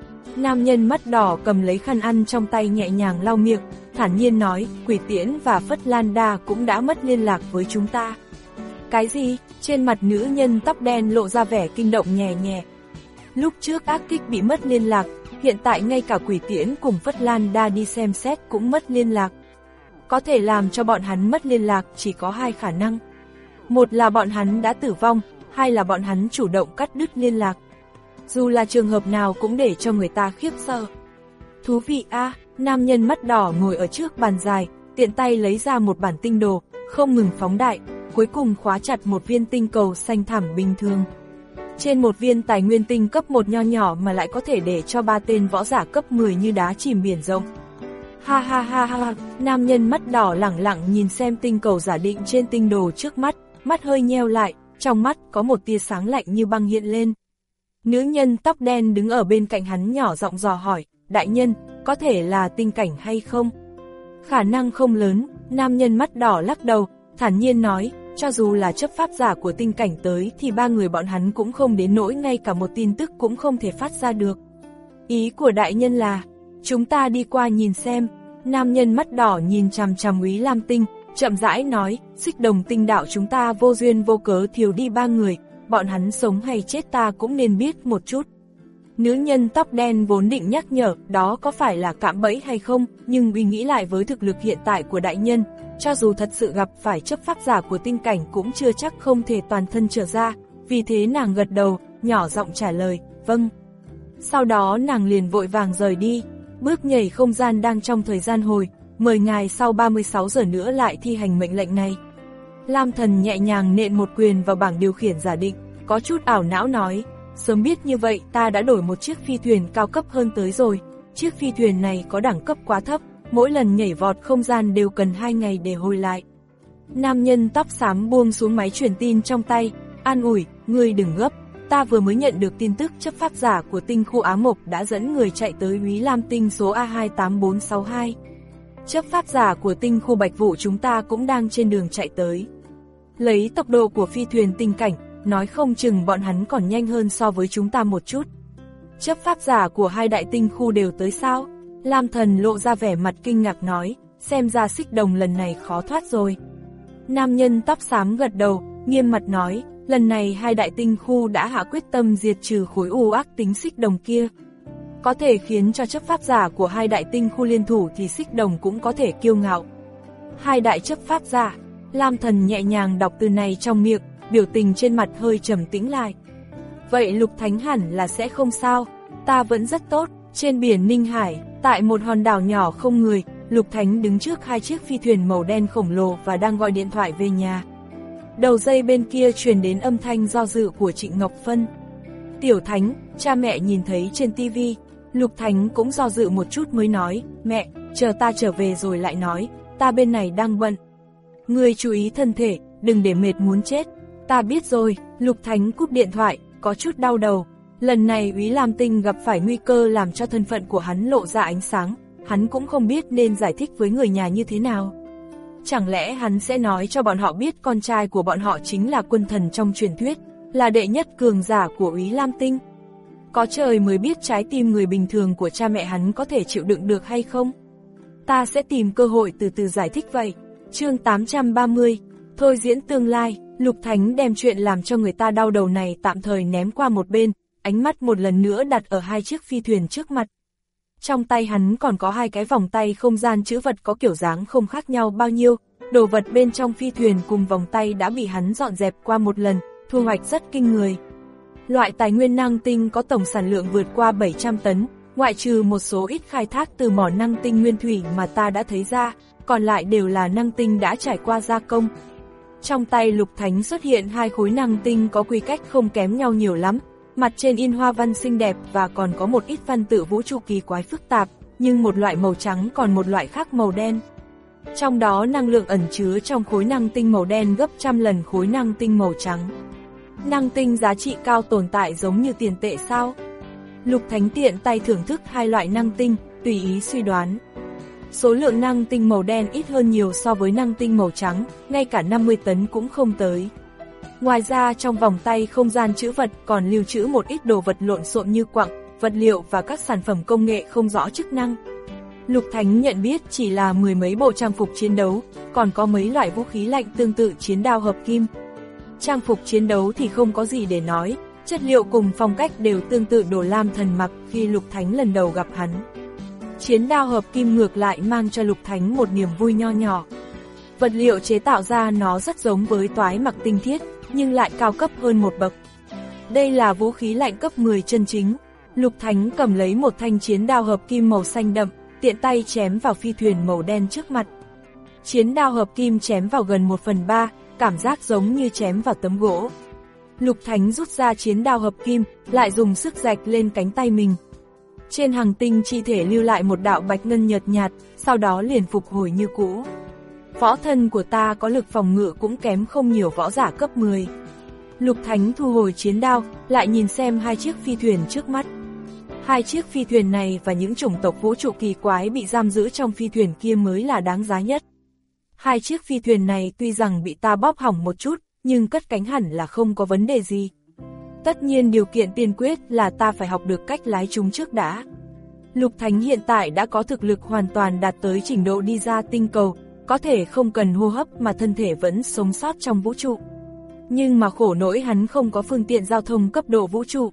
Nam nhân mắt đỏ cầm lấy khăn ăn trong tay nhẹ nhàng lau miệng, thản nhiên nói, Quỷ Tiễn và Phất Lan Đa cũng đã mất liên lạc với chúng ta. Cái gì? Trên mặt nữ nhân tóc đen lộ ra vẻ kinh động nhẹ nhẹ. Lúc trước ác kích bị mất liên lạc, hiện tại ngay cả Quỷ Tiễn cùng Phất Lan Đa đi xem xét cũng mất liên lạc. Có thể làm cho bọn hắn mất liên lạc chỉ có hai khả năng. Một là bọn hắn đã tử vong, hai là bọn hắn chủ động cắt đứt liên lạc. Dù là trường hợp nào cũng để cho người ta khiếp sợ. Thú vị a, à, nam nhân mắt đỏ ngồi ở trước bàn dài, tiện tay lấy ra một bản tinh đồ, không ngừng phóng đại, cuối cùng khóa chặt một viên tinh cầu xanh thẳm bình thường. Trên một viên tài nguyên tinh cấp một nho nhỏ mà lại có thể để cho ba tên võ giả cấp mười như đá chìm biển rộng. Ha ha ha ha, nam nhân mắt đỏ lẳng lặng nhìn xem tinh cầu giả định trên tinh đồ trước mắt, mắt hơi nheo lại, trong mắt có một tia sáng lạnh như băng hiện lên. Nữ nhân tóc đen đứng ở bên cạnh hắn nhỏ giọng dò hỏi, đại nhân, có thể là tinh cảnh hay không? Khả năng không lớn, nam nhân mắt đỏ lắc đầu, thản nhiên nói, cho dù là chấp pháp giả của tinh cảnh tới thì ba người bọn hắn cũng không đến nỗi ngay cả một tin tức cũng không thể phát ra được. Ý của đại nhân là, chúng ta đi qua nhìn xem. Nam nhân mắt đỏ nhìn chằm chằm Úy Lam Tinh, chậm rãi nói, Xích Đồng tinh đạo chúng ta vô duyên vô cớ thiếu đi ba người, bọn hắn sống hay chết ta cũng nên biết một chút. Nữ nhân tóc đen vốn định nhắc nhở đó có phải là cạm bẫy hay không, nhưng vì nghĩ lại với thực lực hiện tại của đại nhân, cho dù thật sự gặp phải chấp pháp giả của tinh cảnh cũng chưa chắc không thể toàn thân trở ra, vì thế nàng gật đầu, nhỏ giọng trả lời, vâng. Sau đó nàng liền vội vàng rời đi, bước nhảy không gian đang trong thời gian hồi, mời ngài sau ba mươi sáu giờ nữa lại thi hành mệnh lệnh này. Lam Thần nhẹ nhàng nện một quyền vào bảng điều khiển giả định, có chút ảo não nói, sớm biết như vậy ta đã đổi một chiếc phi thuyền cao cấp hơn tới rồi, chiếc phi thuyền này có đẳng cấp quá thấp, mỗi lần nhảy vọt không gian đều cần hai ngày để hồi lại. Nam nhân tóc xám buông xuống máy truyền tin trong tay, an ủi, ngươi đừng gấp, ta vừa mới nhận được tin tức chấp pháp giả của tinh khu Á Mộc đã dẫn người chạy tới Úy Lam Tinh số A hai tám bốn sáu hai. Chấp pháp giả của tinh khu Bạch Vũ chúng ta cũng đang trên đường chạy tới. Lấy tốc độ của phi thuyền tinh cảnh, nói không chừng bọn hắn còn nhanh hơn so với chúng ta một chút. Chấp pháp giả của hai đại tinh khu đều tới sao? Lam Thần lộ ra vẻ mặt kinh ngạc nói, xem ra Xích Đồng lần này khó thoát rồi. Nam nhân tóc xám gật đầu, nghiêm mặt nói, lần này hai đại tinh khu đã hạ quyết tâm diệt trừ khối u ác tính Xích Đồng kia. Có thể khiến cho chấp pháp giả của hai đại tinh khu liên thủ thì Xích Đồng cũng có thể kiêu ngạo. Hai đại chấp pháp giả, Lam Thần nhẹ nhàng đọc từ này trong miệng, biểu tình trên mặt hơi trầm tĩnh lại. Vậy Lục Thánh hẳn là sẽ không sao, ta vẫn rất tốt. Trên biển Ninh Hải, tại một hòn đảo nhỏ không người, Lục Thánh đứng trước hai chiếc phi thuyền màu đen khổng lồ và đang gọi điện thoại về nhà. Đầu dây bên kia truyền đến âm thanh do dự của Trịnh Ngọc Phân. Tiểu Thánh, cha mẹ nhìn thấy trên tivi. Lục Thánh cũng do dự một chút mới nói, mẹ, chờ ta trở về rồi lại nói, ta bên này đang bận. Ngươi chú ý thân thể, đừng để mệt muốn chết. Ta biết rồi. Lục Thánh cúp điện thoại, có chút đau đầu. Lần này Úy Lam Tinh gặp phải nguy cơ làm cho thân phận của hắn lộ ra ánh sáng, hắn cũng không biết nên giải thích với người nhà như thế nào. Chẳng lẽ hắn sẽ nói cho bọn họ biết con trai của bọn họ chính là quân thần trong truyền thuyết, là đệ nhất cường giả của Úy Lam Tinh? Có trời mới biết trái tim người bình thường của cha mẹ hắn có thể chịu đựng được hay không? Ta sẽ tìm cơ hội từ từ giải thích vậy. Chương tám trăm ba mươi, thôi diễn tương lai. Lục Thánh đem chuyện làm cho người ta đau đầu này tạm thời ném qua một bên, ánh mắt một lần nữa đặt ở hai chiếc phi thuyền trước mặt. Trong tay hắn còn có hai cái vòng tay không gian trữ vật có kiểu dáng không khác nhau bao nhiêu, đồ vật bên trong phi thuyền cùng vòng tay đã bị hắn dọn dẹp qua một lần, thu hoạch rất kinh người. Loại tài nguyên năng tinh có tổng sản lượng vượt qua bảy trăm tấn, ngoại trừ một số ít khai thác từ mỏ năng tinh nguyên thủy mà ta đã thấy ra, còn lại đều là năng tinh đã trải qua gia công. Trong tay Lục Thánh xuất hiện hai khối năng tinh có quy cách không kém nhau nhiều lắm, mặt trên in hoa văn xinh đẹp và còn có một ít văn tự vũ trụ kỳ quái phức tạp, nhưng một loại màu trắng còn một loại khác màu đen. Trong đó năng lượng ẩn chứa trong khối năng tinh màu đen gấp trăm lần khối năng tinh màu trắng. Năng tinh giá trị cao tồn tại giống như tiền tệ sao? Lục Thánh tiện tay thưởng thức hai loại năng tinh, tùy ý suy đoán. Số lượng năng tinh màu đen ít hơn nhiều so với năng tinh màu trắng, ngay cả năm mươi tấn cũng không tới. Ngoài ra trong vòng tay không gian trữ vật còn lưu trữ một ít đồ vật lộn xộn như quặng, vật liệu và các sản phẩm công nghệ không rõ chức năng. Lục Thánh nhận biết chỉ là mười mấy bộ trang phục chiến đấu, còn có mấy loại vũ khí lạnh tương tự chiến đao hợp kim. Trang phục chiến đấu thì không có gì để nói, chất liệu cùng phong cách đều tương tự đồ Lam Thần mặc khi Lục Thánh lần đầu gặp hắn. Chiến đao hợp kim ngược lại mang cho Lục Thánh một niềm vui nho nhỏ. Vật liệu chế tạo ra nó rất giống với toái mặc tinh thiết, nhưng lại cao cấp hơn một bậc. Đây là vũ khí lạnh cấp mười chân chính. Lục Thánh cầm lấy một thanh chiến đao hợp kim màu xanh đậm, tiện tay chém vào phi thuyền màu đen trước mặt. Chiến đao hợp kim chém vào gần một phần ba, cảm giác giống như chém vào tấm gỗ. Lục Thánh rút ra chiến đao hợp kim, lại dùng sức rạch lên cánh tay mình. Trên hành tinh chi thể lưu lại một đạo bạch ngân nhợt nhạt, sau đó liền phục hồi như cũ. Võ thân của ta có lực phòng ngự cũng kém không nhiều võ giả cấp mười. Lục Thánh thu hồi chiến đao, lại nhìn xem hai chiếc phi thuyền trước mắt. Hai chiếc phi thuyền này và những chủng tộc vũ trụ kỳ quái bị giam giữ trong phi thuyền kia mới là đáng giá nhất. Hai chiếc phi thuyền này tuy rằng bị ta bóp hỏng một chút, nhưng cất cánh hẳn là không có vấn đề gì. Tất nhiên điều kiện tiên quyết là ta phải học được cách lái chúng trước đã. Lục Thánh hiện tại đã có thực lực hoàn toàn đạt tới trình độ đi ra tinh cầu, có thể không cần hô hấp mà thân thể vẫn sống sót trong vũ trụ. Nhưng mà khổ nỗi hắn không có phương tiện giao thông cấp độ vũ trụ.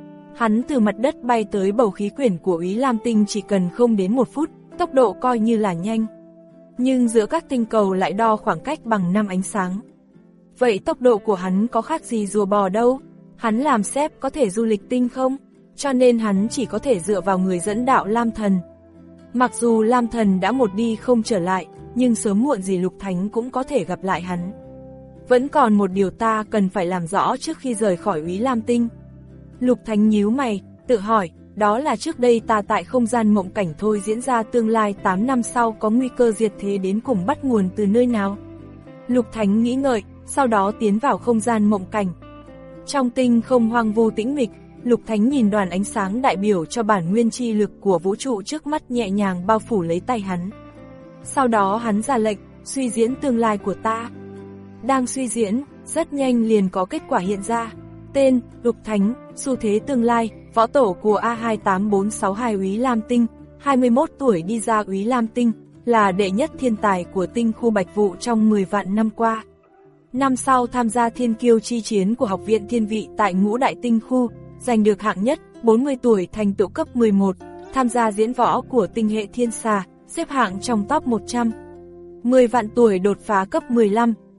Hắn từ mặt đất bay tới bầu khí quyển của Úy Lam Tinh chỉ cần không đến một phút, tốc độ coi như là nhanh. Nhưng giữa các tinh cầu lại đo khoảng cách bằng năm ánh sáng. Vậy tốc độ của hắn có khác gì rùa bò đâu? Hắn làm sếp có thể du lịch tinh không? Cho nên hắn chỉ có thể dựa vào người dẫn đạo Lam Thần. Mặc dù Lam Thần đã một đi không trở lại, nhưng sớm muộn gì Lục Thánh cũng có thể gặp lại hắn. Vẫn còn một điều ta cần phải làm rõ trước khi rời khỏi Úy Lam Tinh. Lục Thánh nhíu mày, tự hỏi, đó là trước đây ta tại không gian mộng cảnh thôi diễn ra tương lai tám năm sau có nguy cơ diệt thế đến cùng bắt nguồn từ nơi nào? Lục Thánh nghĩ ngợi, sau đó tiến vào không gian mộng cảnh. Trong tinh không hoang vu tĩnh mịch, Lục Thánh nhìn đoàn ánh sáng đại biểu cho bản nguyên chi lực của vũ trụ trước mắt nhẹ nhàng bao phủ lấy tay hắn. Sau đó hắn ra lệnh, suy diễn tương lai của ta. Đang suy diễn, rất nhanh liền có kết quả hiện ra. Tên, Lục Thánh, xu thế tương lai, võ tổ của A hai tám bốn sáu hai Úy Lam Tinh, hai mươi mốt tuổi đi ra Úy Lam Tinh, là đệ nhất thiên tài của tinh khu Bạch Vụ trong mười vạn năm qua. Năm sau tham gia thiên kiêu chi chiến của Học viện Thiên Vị tại ngũ đại tinh khu, giành được hạng nhất, bốn mươi tuổi thành tựu cấp mười một, tham gia diễn võ của tinh hệ Thiên Xà, xếp hạng trong top một trăm. mười vạn tuổi đột phá cấp mười lăm,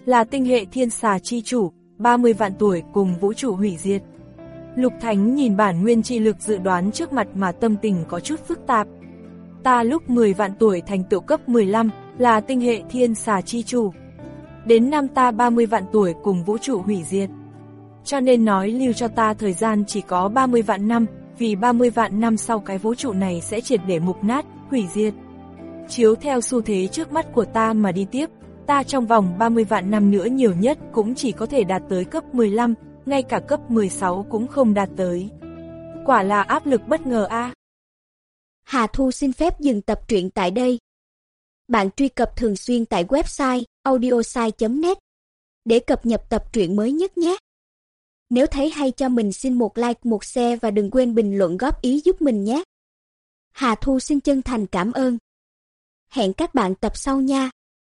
là tinh hệ thiên xà chi chủ, ba mươi vạn tuổi cùng vũ trụ hủy diệt. Lục Thánh nhìn bản nguyên chi lực dự đoán trước mặt mà tâm tình có chút phức tạp. Ta lúc mười vạn tuổi thành tựu cấp mười lăm, là tinh hệ thiên xà chi chủ. Đến năm ta ba mươi vạn tuổi cùng vũ trụ hủy diệt. Cho nên nói lưu cho ta thời gian chỉ có ba mươi vạn năm, vì ba mươi vạn năm sau cái vũ trụ này sẽ triệt để mục nát, hủy diệt. Chiếu theo xu thế trước mắt của ta mà đi tiếp, ta trong vòng ba mươi vạn năm nữa nhiều nhất cũng chỉ có thể đạt tới cấp mười lăm, ngay cả cấp mười sáu cũng không đạt tới. Quả là áp lực bất ngờ a. À. Hà Thu xin phép dừng tập truyện tại đây. Bạn truy cập thường xuyên tại website audiosai chấm net để cập nhật tập truyện mới nhất nhé. Nếu thấy hay cho mình xin một like, một share và đừng quên bình luận góp ý giúp mình nhé. Hà Thu xin chân thành cảm ơn. Hẹn các bạn tập sau nha.